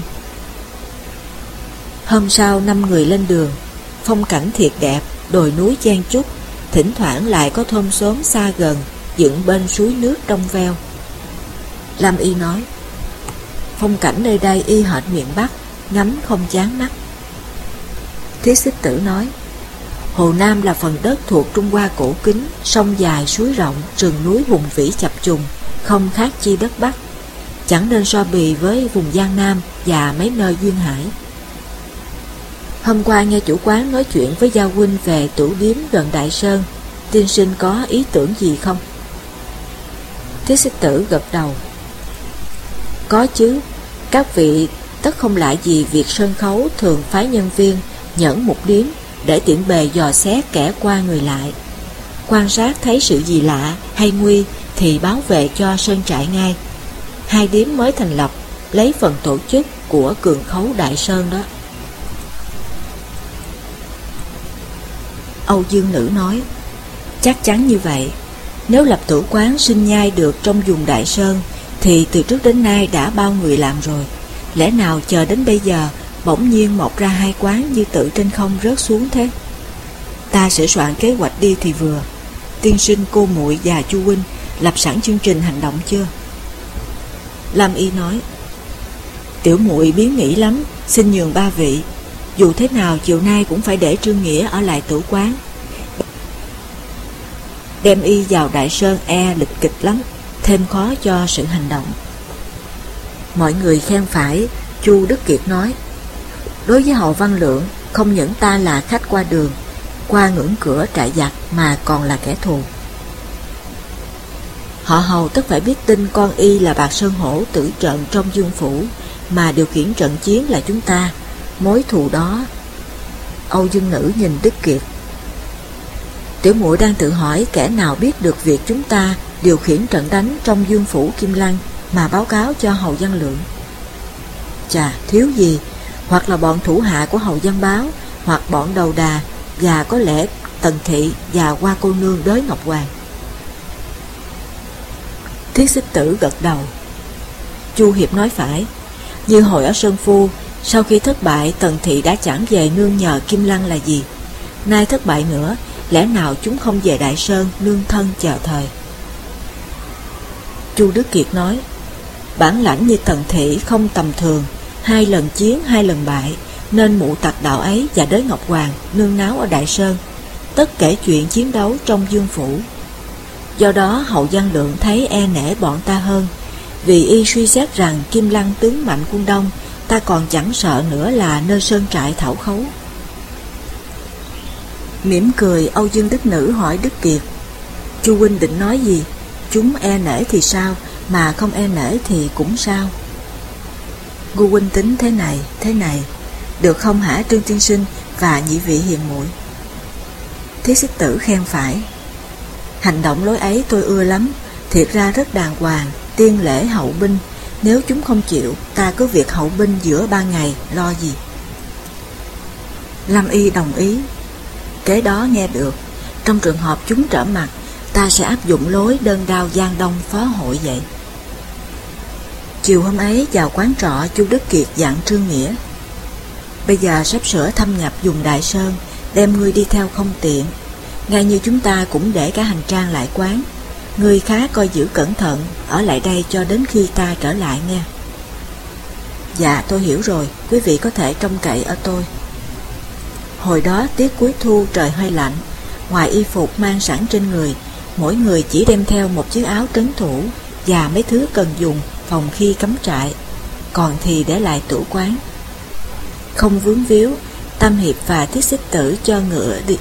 Hôm sau 5 người lên đường. Phong cảnh thiệt đẹp, đồi núi chen chúc, thỉnh thoảng lại có thôn xóm xa gần dựng bên suối nước trong veo. Lâm Y nói: phong cảnh nơi đây y hệt miền Bắc, ngắm không chán mắt. Thiết Xích Tử nói: Hồ Nam là phần đất thuộc Trung Hoa cổ kính, sông dài suối rộng, rừng núi hùng vĩ chập trùng, không khác chi đất Bắc, chẳng nên so bì với vùng Giang Nam và mấy nơi duyên hải. Hôm qua nghe chủ quán nói chuyện với Gia huynh về tửu điếm gần Đại Sơn, tiên sinh có ý tưởng gì không? Thiết Xích Tử gật đầu: có chứ, các vị tất không lạ gì việc sân khấu thường phái nhân viên nhẫn một điếm để tiện bề dò xét kẻ qua người lại. Quan sát thấy sự gì lạ hay nguy thì báo về cho sơn trại ngay. 2 điếm mới thành lập lấy phần tổ chức của cường khấu Đại Sơn đó. Âu Dương Nữ nói: chắc chắn như vậy. Nếu lập tử quán sinh nhai được trong vùng Đại Sơn thì từ trước đến nay đã bao người làm rồi. Lẽ nào chờ đến bây giờ bỗng nhiên mọc ra 2 quán như tự trên không rớt xuống thế? Ta sẽ soạn kế hoạch đi thì vừa. Tiên sinh, cô muội và Chu huynh lập sẵn chương trình hành động chưa? Lâm Y nói: tiểu muội biến nghĩ lắm, xin nhường 3 vị. Dù thế nào chiều nay cũng phải để Trương Nghĩa ở lại tử quán. Đem y vào Đại Sơn lịch kịch lắm, thêm khó cho sự hành động. Mọi người khen phải. Chu Đức Kiệt nói: đối với Hầu Văn Lượng, không những ta là khách qua đường, qua ngưỡng cửa trại giặc mà còn là kẻ thù. Họ Hầu tất phải biết tin con y là Bạc Sơn Hổ tử trận trong Dương phủ, mà điều khiển trận chiến là chúng ta. Mối thù đó. Âu Dương Nữ nhìn Đức Kiệt: tiểu muội đang tự hỏi kẻ nào biết được việc chúng ta điều khiển trận đánh trong Dương phủ Kim Lăng mà báo cáo cho Hầu Văn Lượng. Chà, thiếu gì, hoặc là bọn thủ hạ của Hầu Văn Báo, hoặc bọn đầu đà, và có lẽ Tần Thị và Hoa cô nương Đới Ngọc Hoàng. Thiết Xích Tử gật đầu: Chu hiệp nói phải. Như hồi ở Sơn Phu, sau khi thất bại, Tần Thị đã chẳng về nương nhờ Kim Lăng là gì. Nay thất bại nữa, lẽ nào chúng không về Đại Sơn nương thân chờ thời? Chu Đức Kiệt nói: bản lãnh như Tần Thị không tầm thường, 2 lần chiến 2 lần bại, nên mụ tặc đạo ấy và Đới Ngọc Hoàng nương náo ở Đại Sơn, tất kể chuyện chiến đấu trong Dương phủ. Do đó Hầu Văn Lượng thấy e nể bọn ta hơn, vì y suy xét rằng Kim Lăng tướng mạnh quân đông, ta còn chẳng sợ nữa là nơi sơn trại thảo khấu. Mỉm cười, Âu Dương Đức Nữ hỏi Đức Kiệt: Chu huynh định nói gì? Chúng e nể thì sao, mà không e nể thì cũng sao? Ngô huynh tính thế này, được không hả Trương tiên sinh và nhị vị hiền muội? Thiết Xích Tử khen phải: hành động lối ấy tôi ưa lắm, thiệt ra rất đàng hoàng, tiên lễ hậu binh, Nếu chúng không chịu, ta cứ việc hậu binh giữa 3 ngày, lo gì. Lâm Y đồng ý. Kế đó nghe được, trong trường hợp chúng trở mặt, ta sẽ áp dụng lối đơn đao Giang Đông phó hội vậy. Chiều hôm ấy vào quán trọ, Chu Đức Kiệt dặn Trương Nghĩa: bây giờ sắp sửa thâm nhập vùng Đại Sơn, đem ngươi đi theo không tiện. Ngay như chúng ta cũng để cả hành trang lại quán. Ngươi khá coi giữ cẩn thận, ở lại đây cho đến khi ta trở lại nghe. Dạ, tôi hiểu rồi, quý vị có thể trông cậy ở tôi. Hồi đó tiết cuối thu trời hơi lạnh, ngoài y phục mang sẵn trên người, mỗi người chỉ đem theo một chiếc áo trấn thủ và mấy thứ cần dùng phòng khi cắm trại, còn thì để lại tủ quán. Không vướng víu, Tam Hiệp và Thiết Xích Tử cho ngựa đi.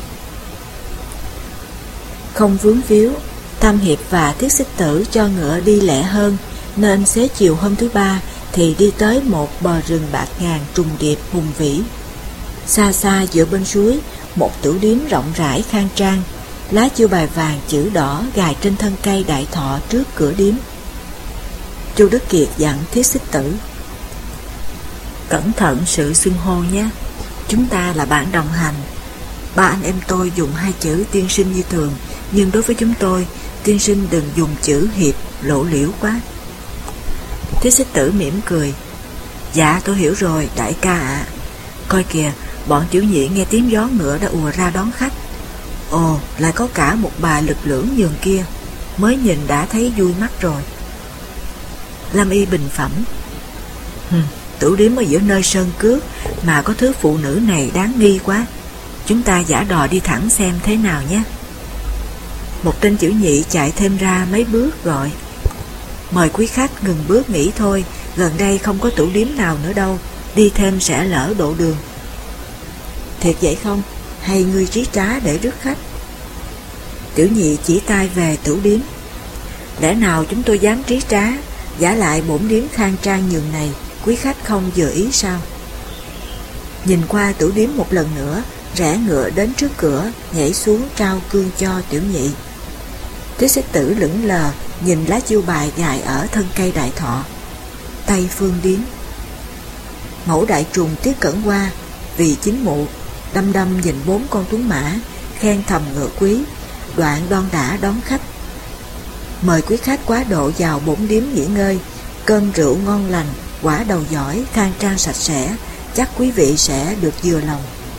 Không vướng víu, Tam Hiệp và Thiết Xích Tử cho ngựa đi lẹ hơn, nên xế chiều hôm thứ 3 thì đi tới một bờ rừng bạt ngàn trùng điệp hùng vĩ. Xa xa giữa bên suối, một tửu điếm rộng rãi khang trang, lá chiêu bài vàng chữ đỏ gài trên thân cây đại thọ trước cửa điếm. Chu Đức Kiệt dặn Thiết Xích Tử: cẩn thận sự xưng hô nhé, chúng ta là bạn đồng hành. Ba anh em tôi dùng 2 chữ tiên sinh như thường, nhưng đối với chúng tôi, tiên sinh đừng dùng chữ hiệp, lộ liễu quá. Thiết Xích Tử mỉm cười: dạ tôi hiểu rồi đại ca ạ. Coi kìa, bọn tiểu nhị nghe tiếng gió ngựa đã ùa ra đón khách. Ồ, lại có cả một bà lực lưỡng nhường kia, mới nhìn đã thấy vui mắt rồi. Lâm Y bình phẩm: tửu điếm ở giữa nơi sơn cước mà có thứ phụ nữ này đáng nghi quá. Chúng ta giả đò đi thẳng xem thế nào nhé. Một tên tiểu nhị chạy thêm ra mấy bước gọi: mời quý khách ngừng bước nghỉ thôi, gần đây không có tửu điếm nào nữa đâu, đi thêm sẽ lỡ độ đường. Thiệt vậy không? Hay ngươi trí trá để rước khách? Tiểu nhị chỉ tay về tửu điếm: lẽ nào chúng tôi dám trí trá, giả lại bổn điếm khang trang nhường này, quý khách không vừa ý sao? Nhìn qua tửu điếm một lần nữa, rẽ ngựa đến trước cửa, nhảy xuống trao cương cho tiểu nhị. Thiết Xích Tử lững lờ nhìn lá chiêu bài gài ở thân cây đại thọ. Tây Phương điếm. Mẫu đại trùng tiếp cận qua, vì chính mụ đăm đăm nhìn 4 con tuấn mã, khen thầm ngựa quý, đoạn đon đả đón khách. Mời quý khách quá độ vào bổn điếm nghỉ ngơi, cơm rượu ngon lành, quả đầu giỏi, khang trang sạch sẽ, chắc quý vị sẽ được vừa lòng.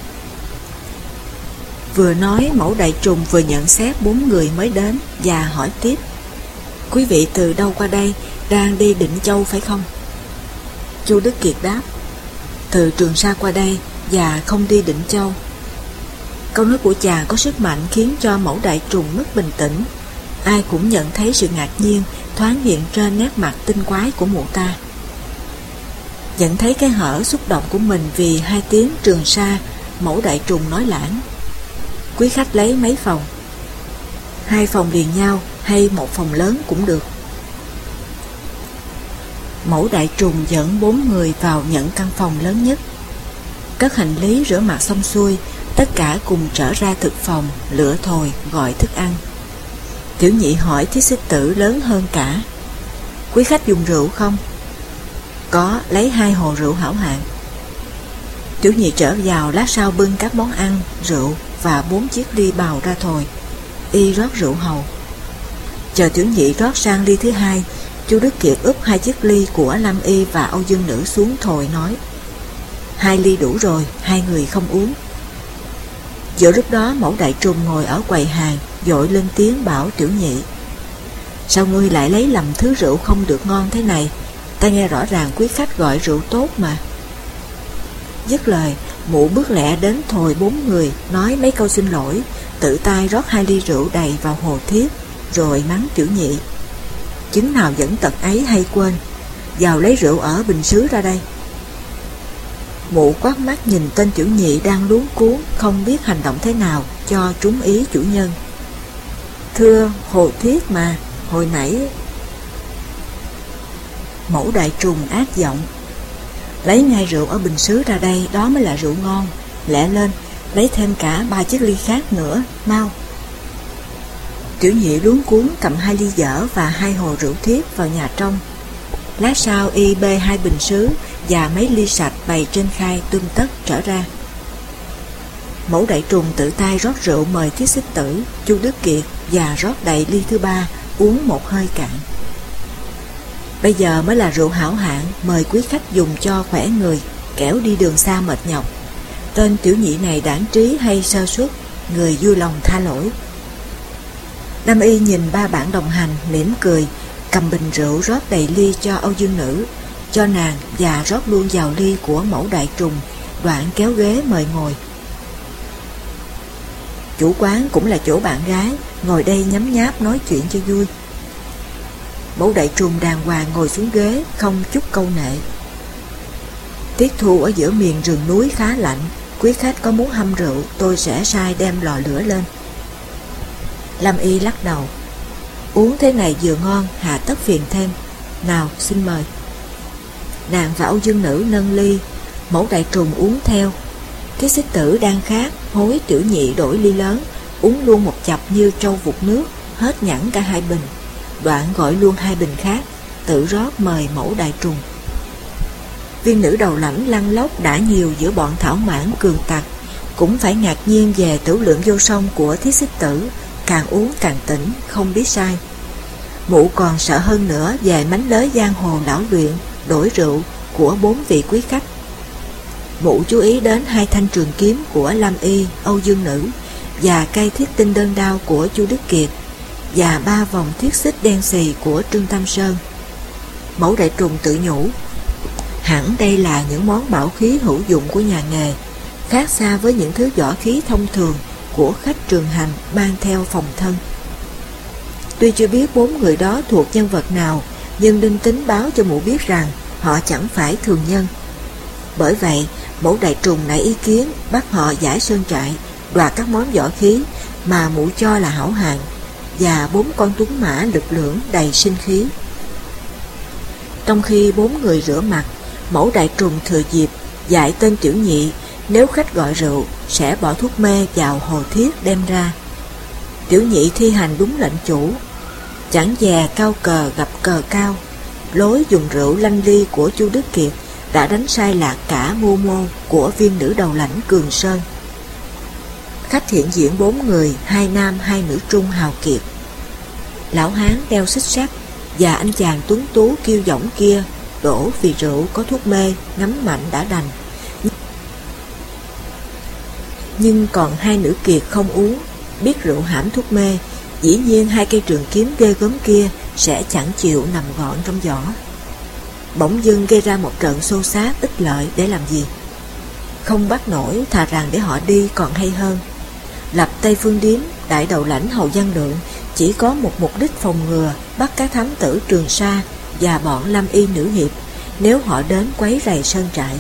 Vừa nói, mẫu đại trùng vừa nhận xét 4 người mới đến và hỏi tiếp: quý vị từ đâu qua đây, đang đi Định Châu phải không? Chu Đức Kiệt đáp: từ Trường Sa qua đây và không đi Định Châu. Câu nói của chàng có sức mạnh khiến cho mẫu đại trùng mất bình tĩnh. Ai cũng nhận thấy sự ngạc nhiên thoáng hiện trên nét mặt tinh quái của mụ ta. Nhận thấy cái hở xúc động của mình vì 2 tiếng Trường Sa, mẫu đại trùng nói lãng: quý khách lấy mấy phòng? 2 phòng liền nhau hay một phòng lớn cũng được. Mẫu đại trùng dẫn 4 người vào nhận căn phòng lớn nhất. Cất hành lý rửa mặt xong xuôi, tất cả cùng trở ra thực phòng, lựa thồi gọi thức ăn. Tiểu nhị hỏi Thiết Xích Tử lớn hơn cả: quý khách dùng rượu không? Có, lấy 2 hồ rượu hảo hạng. Tiểu nhị trở vào lát sau bưng các món ăn, rượu và 4 chiếc ly bào ra thồi. Y rót rượu hầu. Chờ tiểu nhị rót sang ly thứ 2, Chu Đức Kiệt úp 2 chiếc ly của Lâm Y và Âu Dương Nữ xuống thồi nói: 2 ly đủ rồi, 2 người không uống. Giữa lúc đó mẫu đại trùng ngồi ở quầy hàng vội lên tiếng bảo tiểu nhị: sao ngươi lại lấy lầm thứ rượu không được ngon thế này? Ta nghe rõ ràng quý khách gọi rượu tốt mà. Dứt lời, mụ bước lẹ đến thồi 4 người, nói mấy câu xin lỗi, tự tay rót 2 ly rượu đầy vào hồ thiết, rồi mắng tiểu nhị: chứng nào dẫn tật ấy hay quên, vào lấy rượu ở bình sứ ra đây. Mụ quát mắt nhìn tên tiểu nhị đang luống cuống, không biết hành động thế nào cho trúng ý chủ nhân. Thưa, hồ thiết mà, hồi nãy... Mẫu đại trùng ác giọng: lấy ngay rượu ở bình sứ ra đây, đó mới là rượu ngon. Lẹ lên, lấy thêm cả 3 chiếc ly khác nữa, mau. Tiểu nhị luống cuống cầm 2 ly dở và 2 hồ rượu thiết vào nhà trong. Lát sau y bê 2 bình sứ và mấy ly sạch bày trên khay tươm tất trở ra. Mẫu Đại Trùng tự tay rót rượu mời Thiết Xích Tử, Chu Đức Kiệt và rót đầy ly thứ 3, uống một hơi cạn. Bây giờ mới là rượu hảo hạng, mời quý khách dùng cho khỏe người, kẻo đi đường xa mệt nhọc. Tên tiểu nhị này đãng trí hay sơ suất, người vui lòng tha lỗi. Lâm Y nhìn 3 bạn đồng hành, mỉm cười, cầm bình rượu rót đầy ly cho Âu Dương Nữ, cho nàng và rót luôn vào ly của Mẫu Đại Trùng, đoạn kéo ghế mời ngồi. Chủ quán cũng là chỗ bạn gái, ngồi đây nhấm nháp nói chuyện cho vui. Mẫu Đại Trùng đàng hoàng ngồi xuống ghế, không chút câu nệ. Tiết thu ở giữa miền rừng núi khá lạnh, quý khách có muốn hâm rượu, tôi sẽ sai đem lò lửa lên. Lâm Y lắc đầu. Uống thế này vừa ngon, hà tất phiền thêm. Nào, xin mời. Nàng và Âu Dương Nữ nâng ly, Mẫu Đại Trùng uống theo. Thiết Xích Tử đang khát, hối tiểu nhị đổi ly lớn, uống luôn một chập như trâu vụt nước, hết nhẵn cả 2 bình. Đoạn gọi luôn 2 bình khác, tự rót mời Mẫu Đại Trùng. Viên nữ đầu lãnh lăn lóc đã nhiều giữa bọn thảo mãn cường tặc, cũng phải ngạc nhiên về tửu lượng vô song của Thiết Xích Tử, càng uống càng tỉnh, không biết sai. Mụ còn sợ hơn nữa về mánh lới giang hồ lão luyện, đổi rượu của 4 vị quý khách. Mụ chú ý đến 2 thanh trường kiếm của Lâm Y, Âu Dương Nữ và cây thiết tinh đơn đao của Chu Đức Kiệt và 3 vòng thiết xích đen xì của Trương Tam Sơn. Mẫu Đại Trùng tự nhủ, hẳn đây là những món bảo khí hữu dụng của nhà nghề, khác xa với những thứ võ khí thông thường của khách trường hành mang theo phòng thân. Tuy chưa biết 4 người đó thuộc nhân vật nào, nhưng Đinh Tính báo cho mụ biết rằng họ chẳng phải thường nhân. Bởi vậy, Mẫu Đại Trùng nảy ý kiến bắt họ giải sơn trại, đoạt các món võ khí mà mụ cho là hảo hạng và 4 con tuấn mã lực lưỡng đầy sinh khí. Trong khi 4 người rửa mặt, Mẫu Đại Trùng thừa dịp dạy tên tiểu nhị nếu khách gọi rượu sẽ bỏ thuốc mê vào hồ thiết đem ra. Tiểu nhị thi hành đúng lệnh chủ, chẳng dè cao cờ gặp cờ cao, lối dùng rượu lanh ly của Chu Đức Kiệt đã đánh sai lạc cả mưu mô của viên nữ đầu lãnh Cường Sơn. Khách hiện diện 4 người, 2 nam 2 nữ trung hào kiệt. Lão hán đeo xích sắt và anh chàng tuấn tú kiêu dõng kia đổ vì rượu có thuốc mê, ngấm mạnh đã đành. Nhưng còn 2 nữ kiệt không uống, biết rượu hãm thuốc mê, dĩ nhiên 2 cây trường kiếm ghê gớm kia sẽ chẳng chịu nằm gọn trong vỏ. Bỗng dưng gây ra một trận xô xát ích lợi để làm gì? Không bắt nổi, thà rằng để họ đi còn hay hơn. Lập Tây Phương Điếm, đại đầu lãnh Hầu Văn Lượng chỉ có một mục đích phòng ngừa bắt các thám tử Trường Sa và bọn Lâm Y nữ hiệp nếu họ đến quấy rầy sơn trại.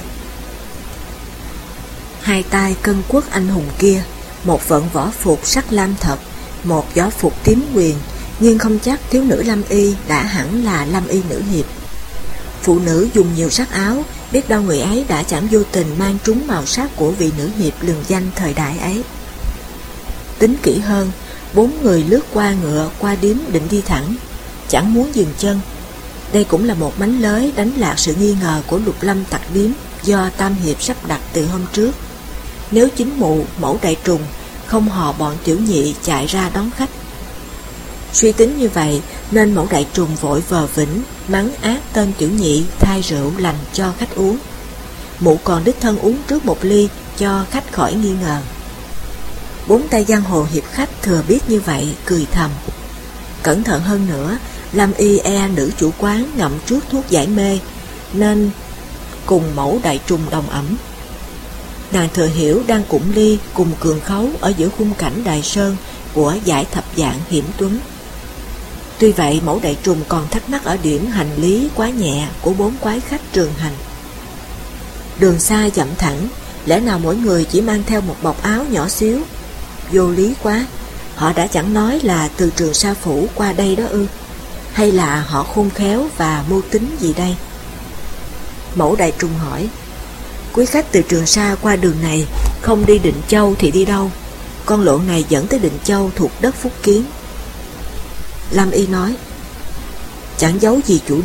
2 tay cân quốc anh hùng kia, một vận võ phục sắc lam thật, một võ phục tím quyền, nhưng không chắc thiếu nữ Lâm Y đã hẳn là Lâm Y nữ hiệp. Phụ nữ dùng nhiều sắc áo, biết đâu người ấy đã chẳng vô tình mang trúng màu sắc của vị nữ hiệp lừng danh thời đại ấy. Tính kỹ hơn, 4 người lướt qua ngựa qua điếm định đi thẳng, chẳng muốn dừng chân. Đây cũng là một mánh lới đánh lạc sự nghi ngờ của Lục Lâm tặc điếm do Tam Hiệp sắp đặt từ hôm trước. Nếu chính mụ Mẫu Đại Trùng không hò bọn tiểu nhị chạy ra đón khách. Suy tính như vậy nên Mẫu Đại Trùng vội vờ vĩnh mắng ác tên tiểu nhị thay rượu lành cho khách uống. Mụ còn đích thân uống trước một ly cho khách khỏi nghi ngờ. 4 tay giang hồ hiệp khách thừa biết như vậy cười thầm. Cẩn thận hơn nữa, Lâm Y nữ chủ quán ngậm trước thuốc giải mê nên cùng Mẫu Đại Trùng đồng ẩm. Nàng thừa hiểu đang cụng ly cùng cường khấu ở giữa khung cảnh Đại Sơn của giải thập dạng hiểm tuấn. Tuy vậy Mẫu Đại Trùng còn thắc mắc ở điểm hành lý quá nhẹ của 4 quái khách trường hành. Đường xa dặm thẳng, lẽ nào mỗi người chỉ mang theo một bọc áo nhỏ xíu? Vô lý quá, họ đã chẳng nói là từ Trường Sa phủ qua đây đó ư? Hay là họ khôn khéo và mưu tính gì đây? Mẫu Đại Trùng hỏi, quý khách từ Trường Sa qua đường này không đi Định Châu thì đi đâu? Con lộ này dẫn tới Định Châu thuộc đất Phúc Kiến. Lâm Y nói, chẳng giấu gì chủ điếm,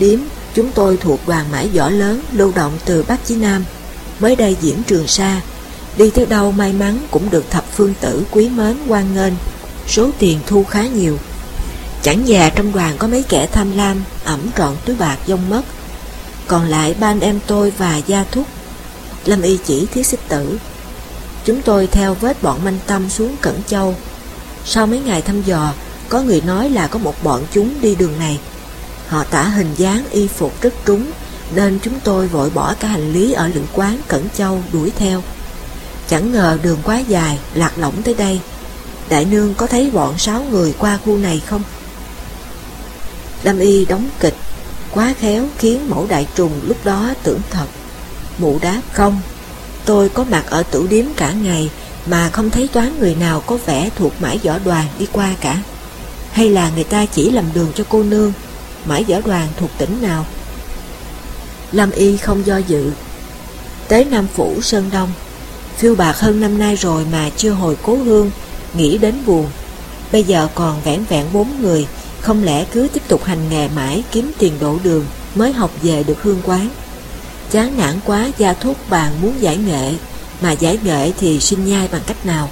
Chúng tôi thuộc đoàn mãi võ lớn lưu động từ Bắc chí Nam, mới đây diễn Trường Sa. Đi tới đâu may mắn cũng được thập phương tử quý mến hoan nghênh, số tiền thu khá nhiều. Chẳng già trong đoàn có mấy kẻ tham lam, ẵm trọn túi bạc vong mất. Còn lại ba anh em tôi và Gia Thúc. Lâm Y chỉ Thiết Xích Tử. Chúng tôi theo vết bọn Manh Tâm xuống Cẩn Châu. Sau mấy ngày thăm dò, có người nói là có một bọn chúng đi đường này. Họ tả hình dáng y phục rất trúng, nên chúng tôi vội bỏ cả hành lý ở lữ quán Cẩn Châu đuổi theo. Chẳng ngờ đường quá dài, lạc lõng tới đây. Đại nương có thấy bọn 6 người qua khu này không? Lâm Y đóng kịch quá khéo khiến Mẫu Đại Trùng lúc đó tưởng thật. Mụ đáp: không, tôi có mặt ở tử điếm cả ngày mà không thấy toán người nào có vẻ thuộc mãi võ đoàn đi qua cả. Hay là người ta chỉ làm đường cho cô nương? Mãi võ đoàn thuộc tỉnh nào? Lâm Y không do dự: tới Nam Phủ Sơn Đông. Phiêu bạc hơn năm nay rồi mà chưa hồi cố hương, nghĩ đến buồn. Bây giờ còn vẻn vẹn 4 người, không lẽ cứ tiếp tục hành nghề mãi kiếm tiền đổ đường mới học về được hương quán. Chán nản quá, Gia Thúc bàn muốn giải nghệ, mà giải nghệ thì sinh nhai bằng cách nào?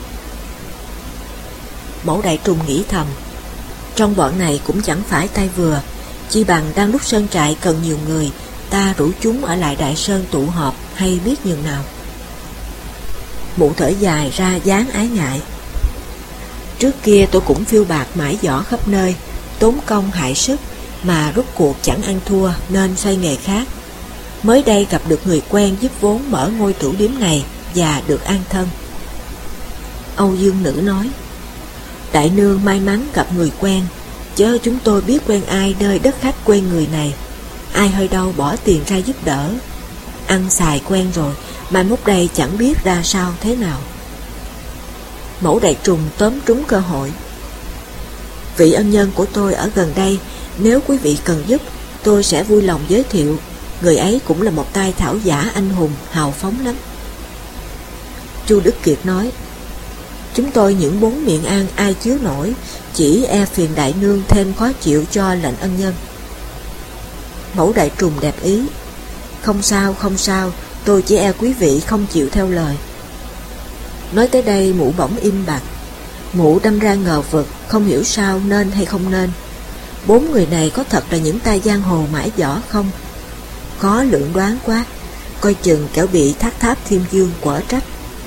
Mẫu Đại Trùng nghĩ thầm: trong bọn này cũng chẳng phải tay vừa, chi bằng đang lúc sơn trại cần nhiều người, ta rủ chúng ở lại Đại Sơn tụ họp hay biết nhường nào. Mụ thở dài ra dáng ái ngại: trước kia tôi cũng phiêu bạc mãi võ khắp nơi, tốn công hại sức, mà rốt cuộc chẳng ăn thua nên xoay nghề khác. Mới đây gặp được người quen giúp vốn mở ngôi tửu điếm này và được an thân. Âu Dương Nữ nói: đại nương may mắn gặp người quen, chớ chúng tôi biết quen ai nơi đất khách quê người này. Ai hơi đâu bỏ tiền ra giúp đỡ. Ăn xài quen rồi, mai mốt đây chẳng biết ra sao thế nào. Mẫu Đại Trùng tóm trúng cơ hội: vị ân nhân của tôi ở gần đây, nếu quý vị cần giúp, tôi sẽ vui lòng giới thiệu. Người ấy cũng là một tay thảo giả anh hùng, hào phóng lắm. Chu Đức Kiệt nói: chúng tôi những 4 miệng ăn ai chứa nổi, chỉ e phiền đại nương thêm khó chịu cho lệnh ân nhân. Mẫu Đại Trùng đẹp ý: không sao, không sao, tôi chỉ e quý vị không chịu theo lời. Nói tới đây mụ bỗng im bặt. Mụ đâm ra ngờ vực, không hiểu sao nên hay không nên. 4 người này có thật là những tay giang hồ mãi võ không? Khó lượng đoán quá, coi chừng kẻo bị Thác Tháp Thiên Dương quở trách.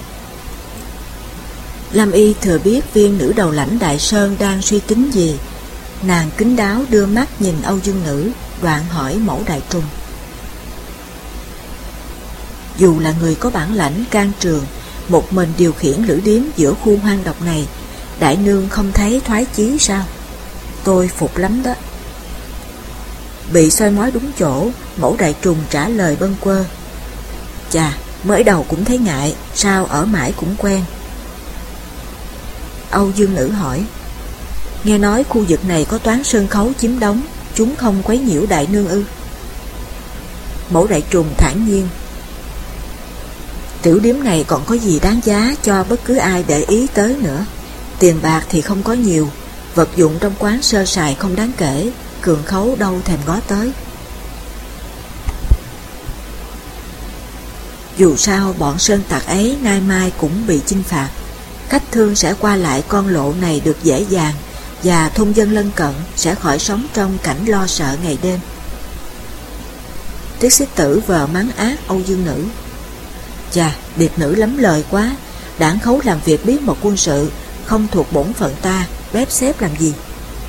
Lâm Y thừa biết viên nữ đầu lãnh Đại Sơn đang suy tính gì. Nàng kín đáo đưa mắt nhìn Âu Dương Nữ, đoạn hỏi Mẫu Đại Trùng: dù là người có bản lãnh can trường, một mình điều khiển lữ điếm giữa khu hoang độc này, đại nương không thấy thoái chí sao? Tôi phục lắm đó. Bị soi mói đúng chỗ, Mẫu Đại Trùng trả lời bâng quơ: chà, mới đầu cũng thấy ngại, sao ở mãi cũng quen. Âu Dương Nữ hỏi: nghe nói khu vực này có toán sơn khấu chiếm đóng, chúng không quấy nhiễu đại nương ư? Mẫu Đại Trùng thản nhiên: tiểu điếm này còn có gì đáng giá cho bất cứ ai để ý tới nữa. Tiền bạc thì không có nhiều, vật dụng trong quán sơ sài không đáng kể, cường khấu đâu thèm ngó tới. Dù sao bọn sơn tặc ấy nay mai cũng bị chinh phạt, khách thương sẽ qua lại con lộ này được dễ dàng, và thôn dân lân cận sẽ khỏi sống trong cảnh lo sợ ngày đêm. Tiết Xích Tử vờ mắng ác Âu Dương Nữ: chà, điệp nữ lắm lời quá, đảng khấu làm việc bí mật quân sự, không thuộc bổn phận ta, bếp xếp làm gì?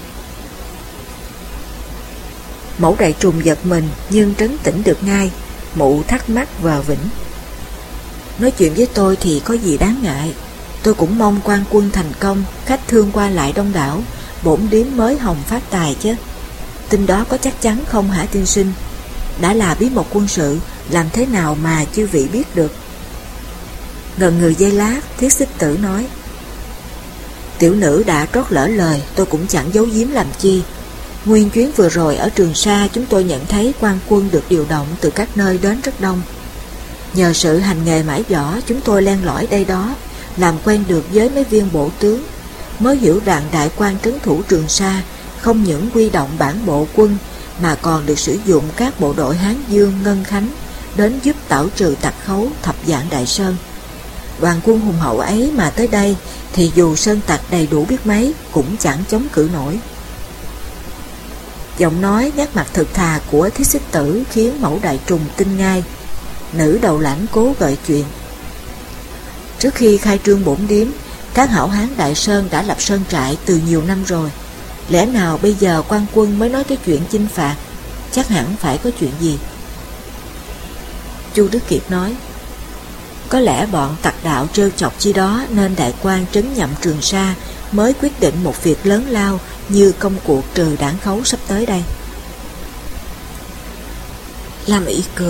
Mẫu Đại Trùng giật mình nhưng trấn tĩnh được ngay. Mụ thắc mắc vờ vĩnh: nói chuyện với tôi thì có gì đáng ngại. Tôi cũng mong quan quân thành công, khách thương qua lại đông đảo, bổn điếm mới hồng phát tài chứ. Tin đó có chắc chắn không hả tiên sinh? Đã là bí mật quân sự, làm thế nào mà chư vị biết được? Ngần người giây lát, Thiết Xích Tử nói: tiểu nữ đã trót lỡ lời, tôi cũng chẳng giấu giếm làm chi. Nguyên chuyến vừa rồi ở Trường Sa, chúng tôi nhận thấy quan quân được điều động từ các nơi đến rất đông. Nhờ sự hành nghề mãi võ, chúng tôi len lỏi đây đó, làm quen được với mấy viên bộ tướng, mới hiểu rằng đại quan trấn thủ Trường Sa không những huy động bản bộ quân mà còn được sử dụng các bộ đội Hán Dương, Ngân Khánh đến giúp tảo trừ tặc khấu Thập Vạn Đại Sơn. Đoàn quân hùng hậu ấy mà tới đây thì dù sơn tặc đầy đủ biết mấy cũng chẳng chống cự nổi. Giọng nói nét mặt thực thà của Thiết Xích Tử khiến Mẫu Đại Trùng tin ngay. Nữ đầu lãnh cố gợi chuyện. Trước khi khai trương bổn điếm, các hảo hán Đại Sơn đã lập sơn trại từ nhiều năm rồi. Lẽ nào bây giờ quan quân mới nói cái chuyện chinh phạt? Chắc hẳn phải có chuyện gì. Chu Đức Kiệt nói, có lẽ bọn tặc đạo trêu chọc chi đó nên đại quan trấn nhậm Trường Sa mới quyết định một việc lớn lao như công cuộc trừ đảng khấu sắp tới đây. Lam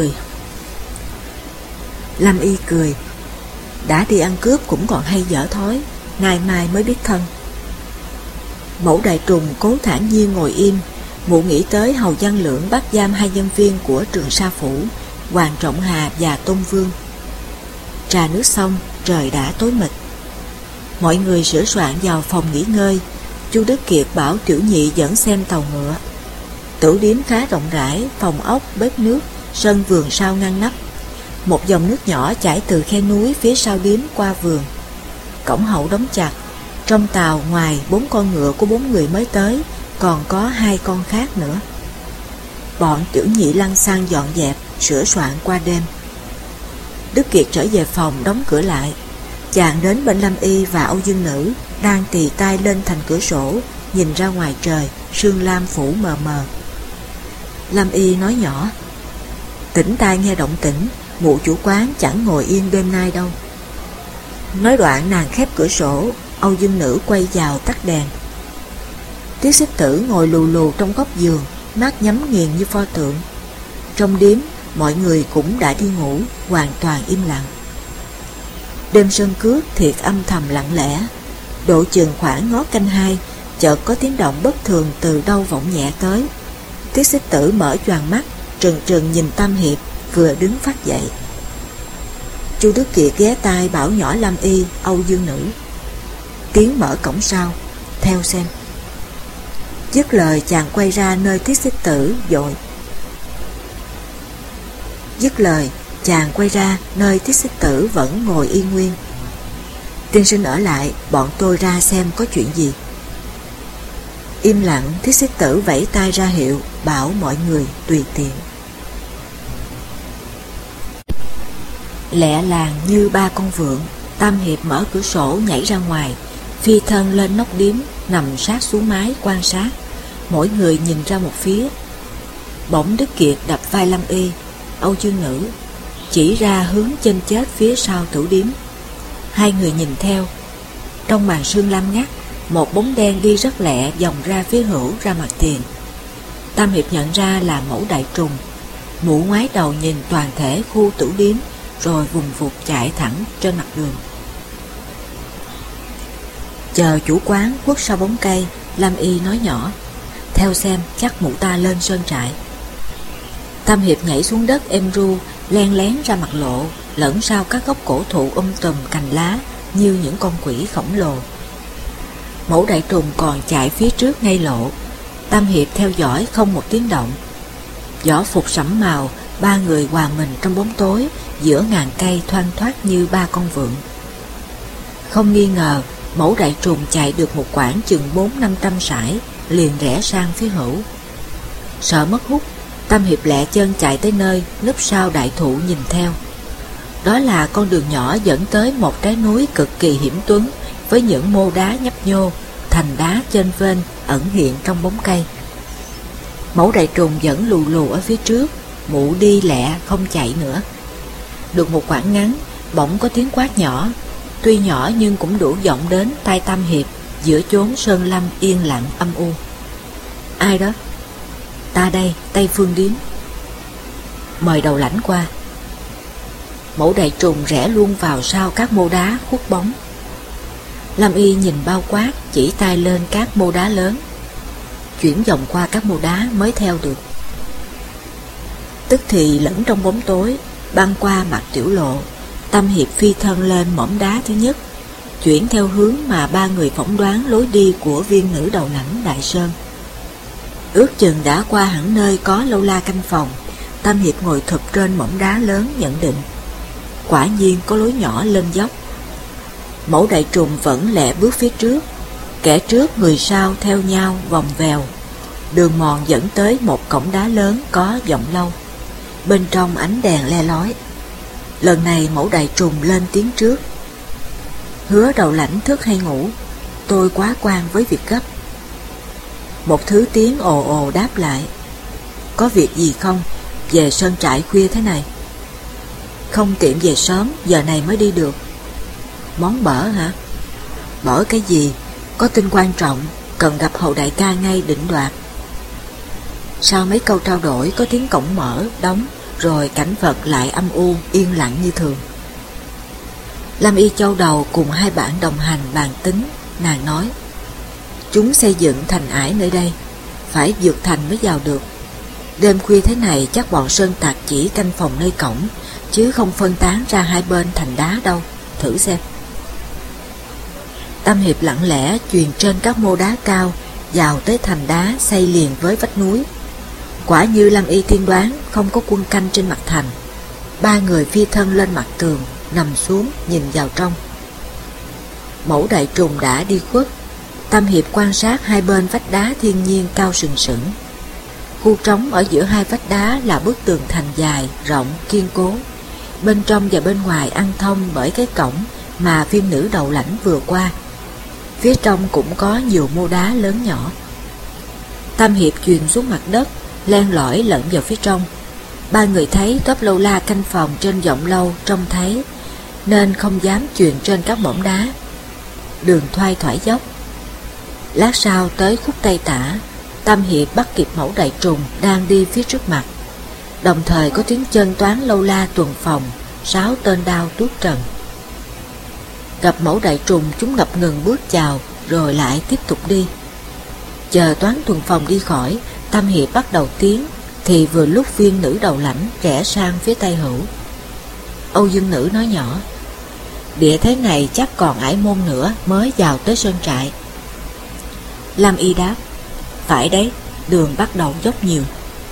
Y cười. Đã đi ăn cướp cũng còn hay dở thói, ngày mai mới biết thân. Mẫu Đại Trùng cố thản nhiên ngồi im. Mụ nghĩ tới Hầu Văn Lưỡng bắt giam 2 nhân viên của Trường Sa Phủ, Hoàng Trọng Hà và Tôn Vương. Trà nước xong, trời đã tối mịt. Mọi người sửa soạn vào phòng nghỉ ngơi. Chu Đức Kiệt bảo Tiểu Nhị dẫn xem tàu ngựa. Tửu điếm khá rộng rãi, phòng ốc, bếp nước, sân vườn sau ngăn nắp. Một dòng nước nhỏ chảy từ khe núi phía sau điếm qua vườn. Cổng hậu đóng chặt. Trong tàu ngoài 4 con ngựa của 4 người mới tới, còn có 2 con khác nữa. Bọn Tiểu Nhị lăn xăng dọn dẹp, sửa soạn qua đêm. Đức Kiệt trở về phòng đóng cửa lại. Chàng đến bên Lâm Y và Âu Dương Nữ đang tì tay lên thành cửa sổ, nhìn ra ngoài trời, sương lam phủ mờ mờ. Lâm Y nói nhỏ, tỉnh tai nghe động tĩnh, mụ chủ quán chẳng ngồi yên đêm nay đâu. Nói đoạn nàng khép cửa sổ. Âu Dương Nữ quay vào tắt đèn. Tiết Xích Tử ngồi lù lù trong góc giường, mắt nhắm nghiền như pho tượng. Trong điếm mọi người cũng đã đi ngủ, hoàn toàn im lặng. Đêm sơn cước thiệt âm thầm lặng lẽ. Độ chừng khoảng ngó canh 2, chợt có tiếng động bất thường từ đâu vọng nhẹ tới. Tiết Xích Tử mở choàng mắt, trừng trừng nhìn Tam Hiệp vừa đứng phát dậy. Chu Đức Kiệt ghé tai bảo nhỏ Lam Y, Âu Dương Nữ, tiếng mở cổng sau, theo xem. Dứt lời chàng quay ra nơi Tiết Xích Tử vội. Tiết Xích Tử vẫn ngồi yên nguyên. Tiên sinh ở lại, bọn tôi ra xem có chuyện gì. Im lặng, Tiết Xích Tử vẫy tay ra hiệu, bảo mọi người tùy tiện. Lẹ làng như 3 con vượn, Tam Hiệp mở cửa sổ nhảy ra ngoài, phi thân lên nóc điếm, nằm sát xuống mái quan sát. Mỗi người nhìn ra một phía. Bỗng Đức Kiệt đập vai Lâm Y, Âu Dương Nữ, chỉ ra hướng chênh chết phía sau tửu điếm. 2 người nhìn theo. Trong màn sương lam ngắt, một bóng đen đi rất lẹ vòng ra phía hữu ra mặt tiền. Tam Hiệp nhận ra là Mẫu Đại Trùng. Mụ ngoái đầu nhìn toàn thể khu tửu điếm, rồi vùng vụt chạy thẳng trên mặt đường. Chờ chủ quán khuất sau bóng cây, Lam Y nói nhỏ, theo xem chắc mụ ta lên sơn trại. Tam Hiệp nhảy xuống đất êm ru, len lén ra mặt lộ, lẫn sau các gốc cổ thụ tùm cành lá như những con quỷ khổng lồ. Mẫu Đại Trùng còn chạy phía trước ngay lộ. Tam Hiệp theo dõi không một tiếng động. Võ phục sẫm màu, 3 người hòa mình trong bóng tối giữa ngàn cây thoăn thoắt như 3 con vượn. Không nghi ngờ, Mẫu Đại Trùng chạy được một quãng chừng 400-500 sải, liền rẽ sang phía hữu. Sợ mất hút, Tam Hiệp lẹ chân chạy tới nơi núp sau đại thụ nhìn theo. Đó là con đường nhỏ dẫn tới một trái núi cực kỳ hiểm tuấn, với những mô đá nhấp nhô, thành đá chênh vênh ẩn hiện trong bóng cây. Mẫu Đại Trùng vẫn lù lù ở phía trước, mụ đi lẹ không chạy nữa. Được một quãng ngắn, bỗng có tiếng quát nhỏ, tuy nhỏ nhưng cũng đủ vọng đến tai Tam Hiệp giữa chốn sơn lâm yên lặng âm u. Ai đó? Ta đây, Tây Phương Điếm. Mời đầu lãnh qua. Mẫu Đại Trùng rẽ luôn vào sau các mô đá khuất bóng. Lam Y nhìn bao quát, chỉ tay lên các mô đá lớn, chuyển vòng qua các mô đá mới theo được. Tức thì lẫn trong bóng tối, băng qua mặt tiểu lộ, Tam Hiệp phi thân lên mỏm đá thứ nhất, chuyển theo hướng mà 3 người phỏng đoán lối đi của viên nữ đầu lãnh Đại Sơn. Ước chừng đã qua hẳn nơi có lâu la canh phòng, Tam Hiệp ngồi thụp trên mỏm đá lớn nhận định. Quả nhiên có lối nhỏ lên dốc. Mẫu Đại Trùng vẫn lẹ bước phía trước, kẻ trước người sau theo nhau vòng vèo. Đường mòn dẫn tới một cổng đá lớn có giọng lâu. Bên trong ánh đèn le lói. Lần này Mẫu Đại Trùng lên tiếng trước. Hứa Đầu Lãnh thức hay ngủ? Tôi quá quan với việc gấp. Một thứ tiếng ồ ồ đáp lại. Có việc gì không? Về sơn trại khuya thế này. Không tiện về sớm, giờ này mới đi được. Món bở hả? Bở cái gì? Có tin quan trọng, cần gặp Hầu đại ca ngay định đoạt. Sau mấy câu trao đổi có tiếng cổng mở, đóng, rồi cảnh vật lại âm u, yên lặng như thường. Lâm Y châu đầu cùng hai bạn đồng hành bàn tính, nàng nói. Chúng xây dựng thành ải nơi đây, phải vượt thành mới vào được. Đêm khuya thế này chắc bọn sơn tạc chỉ canh phòng nơi cổng, chứ không phân tán ra hai bên thành đá đâu, thử xem. Tam Hiệp lặng lẽ chuyền trên các mô đá cao vào tới thành đá xây liền với vách núi. Quả như Lâm Y tiên đoán, không có quân canh trên mặt thành. Ba người phi thân lên mặt tường, nằm xuống nhìn vào trong. Mẫu Đại Trùng đã đi khuất. Tam Hiệp quan sát hai bên vách đá thiên nhiên cao sừng sững. Khu trống ở giữa hai vách đá là bức tường thành dài, rộng, kiên cố. Bên trong và bên ngoài ăn thông bởi cái cổng mà viên nữ Đầu Lãnh vừa qua. Phía trong cũng có nhiều mô đá lớn nhỏ. Tam Hiệp chuyền xuống mặt đất, len lỏi lẫn vào phía trong. Ba người thấy tốp lâu la canh phòng trên giọng lâu trông thấy, nên không dám chuyền trên các mỏm đá. Đường thoai thoải dốc. Lát sau tới khúc Tây Tả, Tam Hiệp bắt kịp Mẫu Đại Trùng đang đi phía trước mặt. Đồng thời có tiếng chân toán lâu la tuần phòng, 6 tên đao tuốt trần. Gặp Mẫu Đại Trùng, chúng ngập ngừng bước chào, rồi lại tiếp tục đi. Chờ toán tuần phòng đi khỏi, Tam Hiệp bắt đầu tiến, thì vừa lúc viên nữ Đầu Lãnh rẽ sang phía Tây Hữu. Âu Dương Nữ nói nhỏ. Địa thế này chắc còn ải môn nữa mới vào tới sơn trại. Lam Y đáp. Phải đấy, đường bắt đầu dốc nhiều.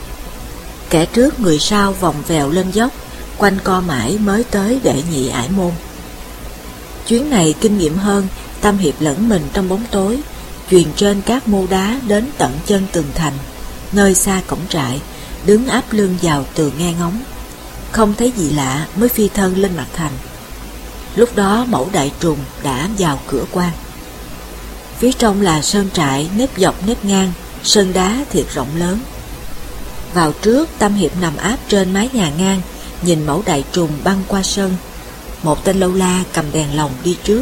Kẻ trước người sau vòng vèo lên dốc, quanh co mãi mới tới đệ nhị ải môn. Chuyến này kinh nghiệm hơn, Tam Hiệp lẫn mình trong bóng tối, chuyền trên các mô đá đến tận chân tường thành, nơi xa cổng trại, đứng áp lưng vào tường nghe ngóng. Không thấy gì lạ mới phi thân lên mặt thành. Lúc đó Mẫu Đại Trùng đã vào cửa quan. Phía trong là sơn trại nếp dọc nếp ngang, sơn đá thiệt rộng lớn. Vào trước, Tam Hiệp nằm áp trên mái nhà ngang, nhìn Mẫu Đại Trùng băng qua sân. Một tên lâu la cầm đèn lồng đi trước.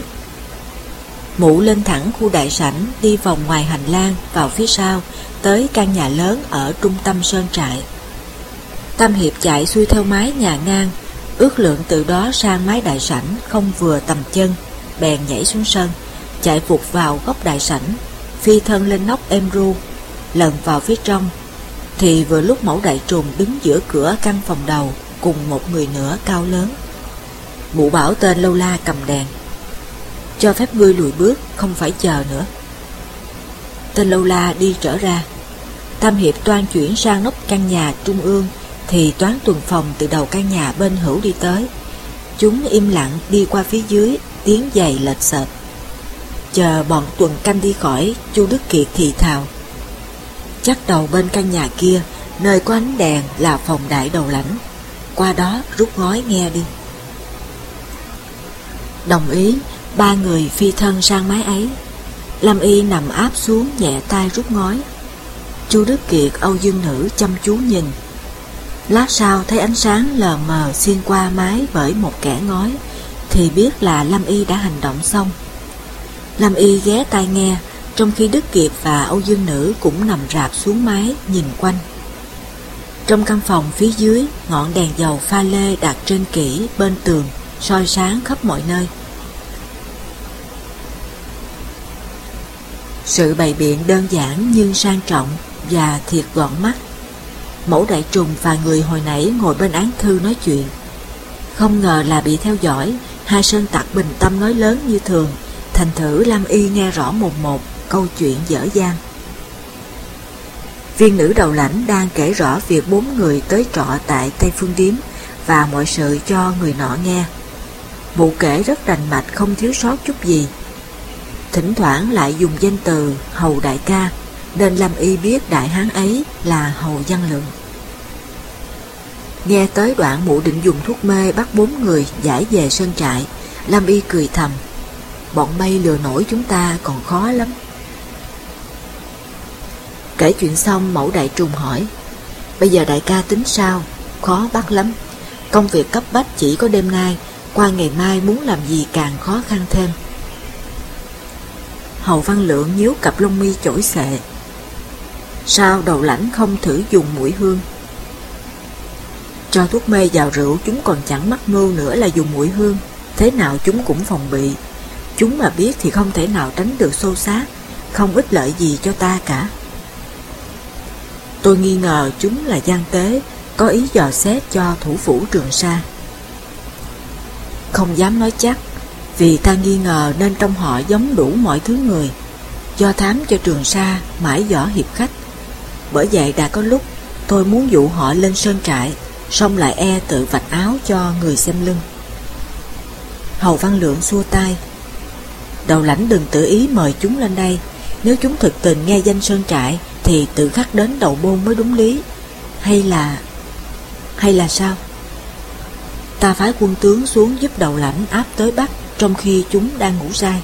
Mụ lên thẳng khu đại sảnh, đi vòng ngoài hành lang vào phía sau, tới căn nhà lớn ở trung tâm sơn trại. Tam Hiệp chạy xuôi theo mái nhà ngang, ước lượng từ đó sang mái đại sảnh không vừa tầm chân, bèn nhảy xuống sân, chạy vụt vào góc đại sảnh, phi thân lên nóc êm ru, lần vào phía trong, thì vừa lúc Mẫu Đại Trùng đứng giữa cửa căn phòng đầu cùng một người nữa cao lớn. Mụ bảo tên lâu la cầm đèn. Cho phép ngươi lùi bước, không phải chờ nữa. Tên lâu la đi trở ra. Tam Hiệp toan chuyển sang nóc căn nhà trung ương, thì toán tuần phòng từ đầu căn nhà bên hữu đi tới. Chúng im lặng đi qua phía dưới, tiếng giày lệch xệch. Chờ bọn tuần canh đi khỏi, Chu Đức Kiệt thì thào. Chắc đầu bên căn nhà kia, nơi có ánh đèn là phòng đại Đầu Lãnh. Qua đó rút ngói nghe đi. Đồng ý, ba người phi thân sang mái ấy. Lâm Y nằm áp xuống nhẹ tay rút ngói. Chu Đức Kiệt, Âu Dương Nữ chăm chú nhìn. Lát sau thấy ánh sáng lờ mờ xuyên qua mái bởi một kẻ ngói, thì biết là Lâm Y đã hành động xong. Lâm Y ghé tai nghe, trong khi Đức Kiệt và Âu Dương Nữ cũng nằm rạp xuống mái nhìn quanh. Trong căn phòng phía dưới, ngọn đèn dầu pha lê đặt trên kỹ bên tường soi sáng khắp mọi nơi. Sự bày biện đơn giản nhưng sang trọng và thiệt gọn mắt. Mẫu Đại Trùng và người hồi nãy ngồi bên án thư nói chuyện. Không ngờ là bị theo dõi, hai sơn tặc bình tâm nói lớn như thường, thành thử Lâm Y nghe rõ mồn một câu chuyện dở dang. Viên nữ đầu lãnh đang kể rõ việc 4 người tới trọ tại Tây Phương Điếm và mọi sự cho người nọ nghe. Vụ kể rất rành mạch, không thiếu sót chút gì. Thỉnh thoảng lại dùng danh từ Hầu đại ca, nên Lâm Y biết đại hán ấy là Hầu Văn Lượng. Nghe tới đoạn mụ định dùng thuốc mê bắt 4 người giải về sơn trại, Lâm Y cười thầm, bọn bay lừa nổi chúng ta còn khó lắm. Kể chuyện xong, Mẫu Đại Trùng hỏi, bây giờ đại ca tính sao? Khó bắt lắm. Công việc cấp bách chỉ có đêm nay, qua ngày mai muốn làm gì càng khó khăn thêm. Hầu Văn Lượng nhíu cặp lông mi chổi xệ. Sao đầu lãnh không thử dùng mũi hương? Cho thuốc mê vào rượu chúng còn chẳng mắc mưu nữa là dùng mũi hương. Thế nào chúng cũng phòng bị. Chúng mà biết thì không thể nào tránh được xô xát, không ích lợi gì cho ta cả. Tôi nghi ngờ chúng là gian tế, có ý dò xét cho thủ phủ Trường Sa. Không dám nói chắc, vì ta nghi ngờ nên trong họ giống đủ mọi thứ người, do thám cho Trường Sa mãi võ hiệp khách. Bởi vậy đã có lúc tôi muốn dụ họ lên sơn trại, xong lại e tự vạch áo cho người xem lưng. Hầu Văn Lượng xua tay, đầu lãnh đừng tự ý mời chúng lên đây. Nếu chúng thực tình nghe danh sơn trại thì tự khắc đến đầu bôn mới đúng lý. Hay là sao? Ta phái quân tướng xuống giúp đầu lãnh áp tới Bắc, trong khi chúng đang ngủ say.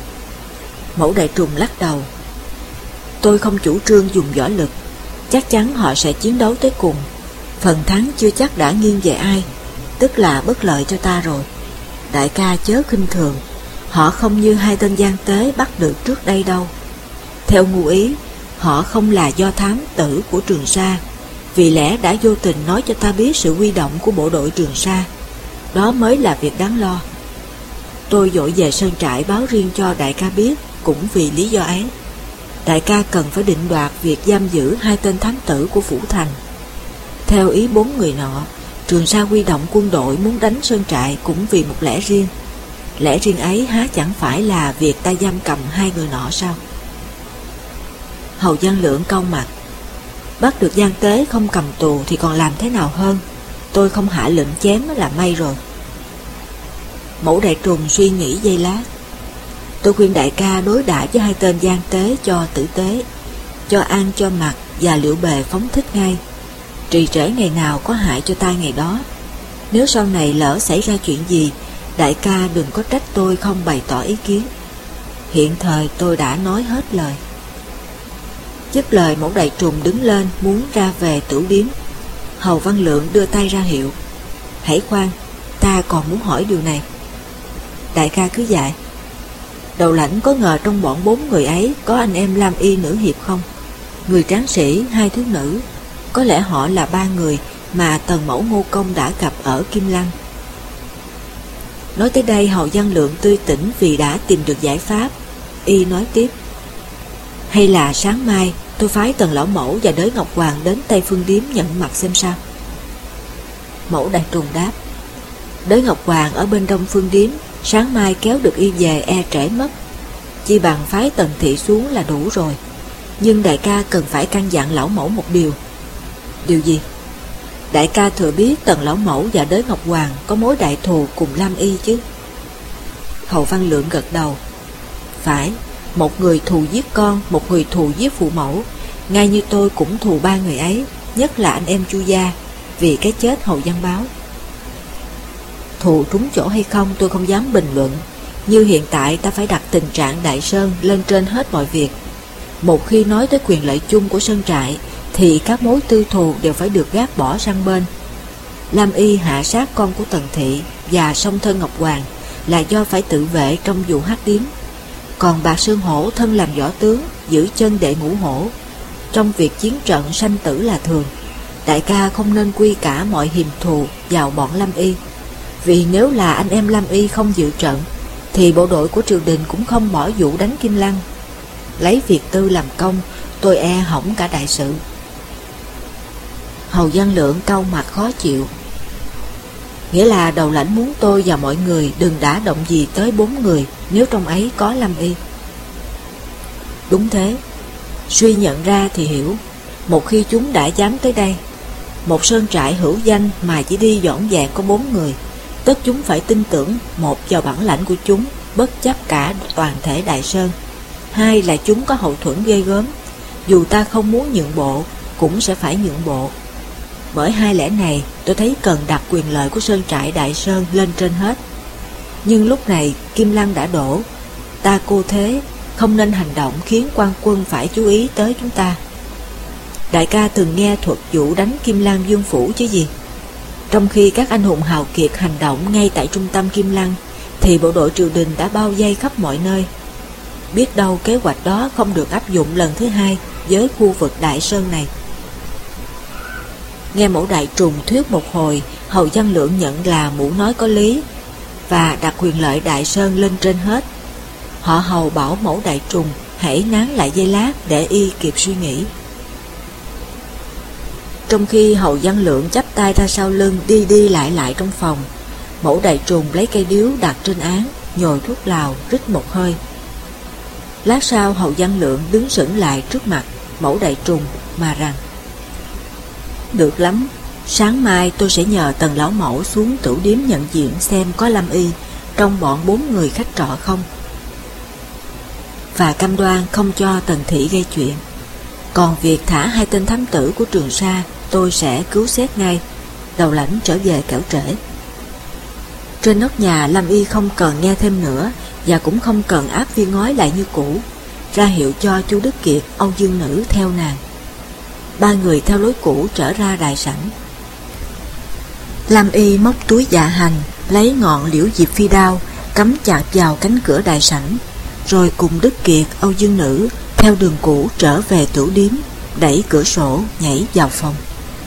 Mẫu Đại Trùng lắc đầu, tôi không chủ trương dùng võ lực. Chắc chắn họ sẽ chiến đấu tới cùng. Phần thắng chưa chắc đã nghiêng về ai, tức là bất lợi cho ta rồi. Đại ca chớ khinh thường, họ không như 2 tên gian tế bắt được trước đây đâu. Theo ngụ ý, họ không là do thám tử của Trường Sa, vì lẽ đã vô tình nói cho ta biết sự huy động của bộ đội Trường Sa. Đó mới là việc đáng lo. Tôi vội về sơn trại báo riêng cho đại ca biết, cũng vì lý do ấy. Đại ca cần phải định đoạt việc giam giữ 2 tên thám tử của Phủ Thành. Theo ý 4 người nọ, Trường Sa huy động quân đội muốn đánh sơn trại cũng vì một lẽ riêng. Lẽ riêng ấy há chẳng phải là việc ta giam cầm 2 người nọ sao? Hầu Văn Lượng cau mặt, bắt được gian tế không cầm tù thì còn làm thế nào hơn? Tôi không hạ lệnh chém là may rồi. Mẫu Đại Trùng suy nghĩ giây lát. Tôi khuyên đại ca đối đãi với 2 tên gian tế cho tử tế, cho ăn cho mặc và liệu bề phóng thích ngay. Trì trễ ngày nào có hại cho ta ngày đó. Nếu sau này lỡ xảy ra chuyện gì, đại ca đừng có trách tôi không bày tỏ ý kiến. Hiện thời tôi đã nói hết lời. Dứt lời, Mẫu Đại Trùng đứng lên muốn ra về tửu điếm. Hầu Văn Lượng đưa tay ra hiệu, hãy khoan, ta còn muốn hỏi điều này. Đại ca cứ dạy. Đầu lãnh có ngờ trong bọn 4 người ấy có anh em Lam Y nữ hiệp không? Người tráng sĩ, 2 thiếu nữ. Có lẽ họ là 3 người mà Tần Mẫu Ngô Công đã gặp ở Kim Lăng. Nói tới đây, Hầu Văn Lượng tươi tỉnh vì đã tìm được giải pháp. Y nói tiếp, hay là sáng mai tôi phái Tần Lão Mẫu và Đới Ngọc Hoàng đến Tây Phương Điếm nhận mặt xem sao. Mẫu Đại Trùng đáp, Đới Ngọc Hoàng ở bên Đông Phương Điếm, sáng mai kéo được y về e trễ mất. Chi bằng phái Tần Thị xuống là đủ rồi. Nhưng đại ca cần phải căn dặn Lão Mẫu một điều. Điều gì? Đại ca thừa biết Tần Lão Mẫu và Đới Ngọc Hoàng có mối đại thù cùng Lam Y chứ? Hầu Văn Lượng gật đầu. Phải, một người thù giết con, một người thù giết phụ mẫu. Ngay như tôi cũng thù 3 người ấy, nhất là anh em Chu Gia, vì cái chết Hầu Văn Báo. Thù trúng chỗ hay không tôi không dám bình luận. Như hiện tại ta phải đặt tình trạng Đại Sơn lên trên hết mọi việc. Một khi nói tới quyền lợi chung của sơn trại thì các mối tư thù đều phải được gác bỏ sang bên. Lam Y hạ sát con của Tần Thị và song thân Ngọc Hoàng là do phải tự vệ trong vụ hắc điếm. Còn Bạc Sơn Hổ thân làm võ tướng, giữ chân đệ ngũ hổ. Trong việc chiến trận sanh tử là thường. Đại ca không nên quy cả mọi hiềm thù vào bọn Lam Y. Vì nếu là anh em Lam Y không dự trận thì bộ đội của triều đình cũng không bỏ vụ đánh Kim Lăng. Lấy việc tư làm công, tôi e hỏng cả đại sự. Hầu Văn Lượng cau mặt khó chịu. Nghĩa là đầu lãnh muốn tôi và mọi người đừng đả động gì tới 4 người nếu trong ấy có Lam Y. Đúng thế, suy nhận ra thì hiểu. Một khi chúng đã dám tới đây, một sơn trại hữu danh mà chỉ đi dọn dẹp có 4 người, tất chúng phải tin tưởng một vào bản lãnh của chúng, bất chấp cả toàn thể Đại Sơn. Hai là chúng có hậu thuẫn ghê gớm, dù ta không muốn nhượng bộ cũng sẽ phải nhượng bộ. Bởi hai lẽ này, tôi thấy cần đặt quyền lợi của sơn trại Đại Sơn lên trên hết. Nhưng lúc này Kim Lăng đã đổ, ta cô thế, không nên hành động khiến quan quân phải chú ý tới chúng ta. Đại ca từng nghe thuật vụ đánh Kim Lăng Vương Phủ chứ gì? Trong khi các anh hùng hào kiệt hành động ngay tại trung tâm Kim Lăng, thì bộ đội triều đình đã bao vây khắp mọi nơi. Biết đâu kế hoạch đó không được áp dụng lần thứ hai với khu vực Đại Sơn này. Nghe Mẫu Đại Trùng thuyết một hồi, Hầu Văn Lượng nhận là mụ nói có lý và đặt quyền lợi Đại Sơn lên trên hết. Họ Hầu bảo Mẫu Đại Trùng hãy nán lại giây lát để y kịp suy nghĩ. Trong khi Hầu Văn Lượng chắp tay ra sau lưng đi lại trong phòng, Mẫu Đại Trùng lấy cây điếu đặt trên án, nhồi thuốc lào, rít một hơi. Lát sau Hầu Văn Lượng đứng sững lại trước mặt Mẫu Đại Trùng mà rằng: Được lắm, sáng mai tôi sẽ nhờ Tần Lão Mẫu xuống tửu điếm nhận diện xem có Lâm Y trong bọn 4 người khách trọ không, và cam đoan không cho Tần Thị gây chuyện. Còn việc thả 2 tên thám tử của Trường Sa tôi sẽ cứu xét ngay, đầu lãnh trở về kẻo trễ. Trên nóc nhà Lâm Y không cần nghe thêm nữa, và cũng không cần áp viên ngói lại như cũ, ra hiệu cho Chu Đức Kiệt, Âu Dương Nữ theo nàng. 3 người theo lối cũ trở ra đại sảnh. Lâm Y móc túi dạ hành, lấy ngọn liễu diệp phi đao cắm chặt vào cánh cửa đại sảnh, rồi cùng Đức Kiệt, Âu Dương Nữ theo đường cũ trở về tửu điếm, đẩy cửa sổ nhảy vào phòng.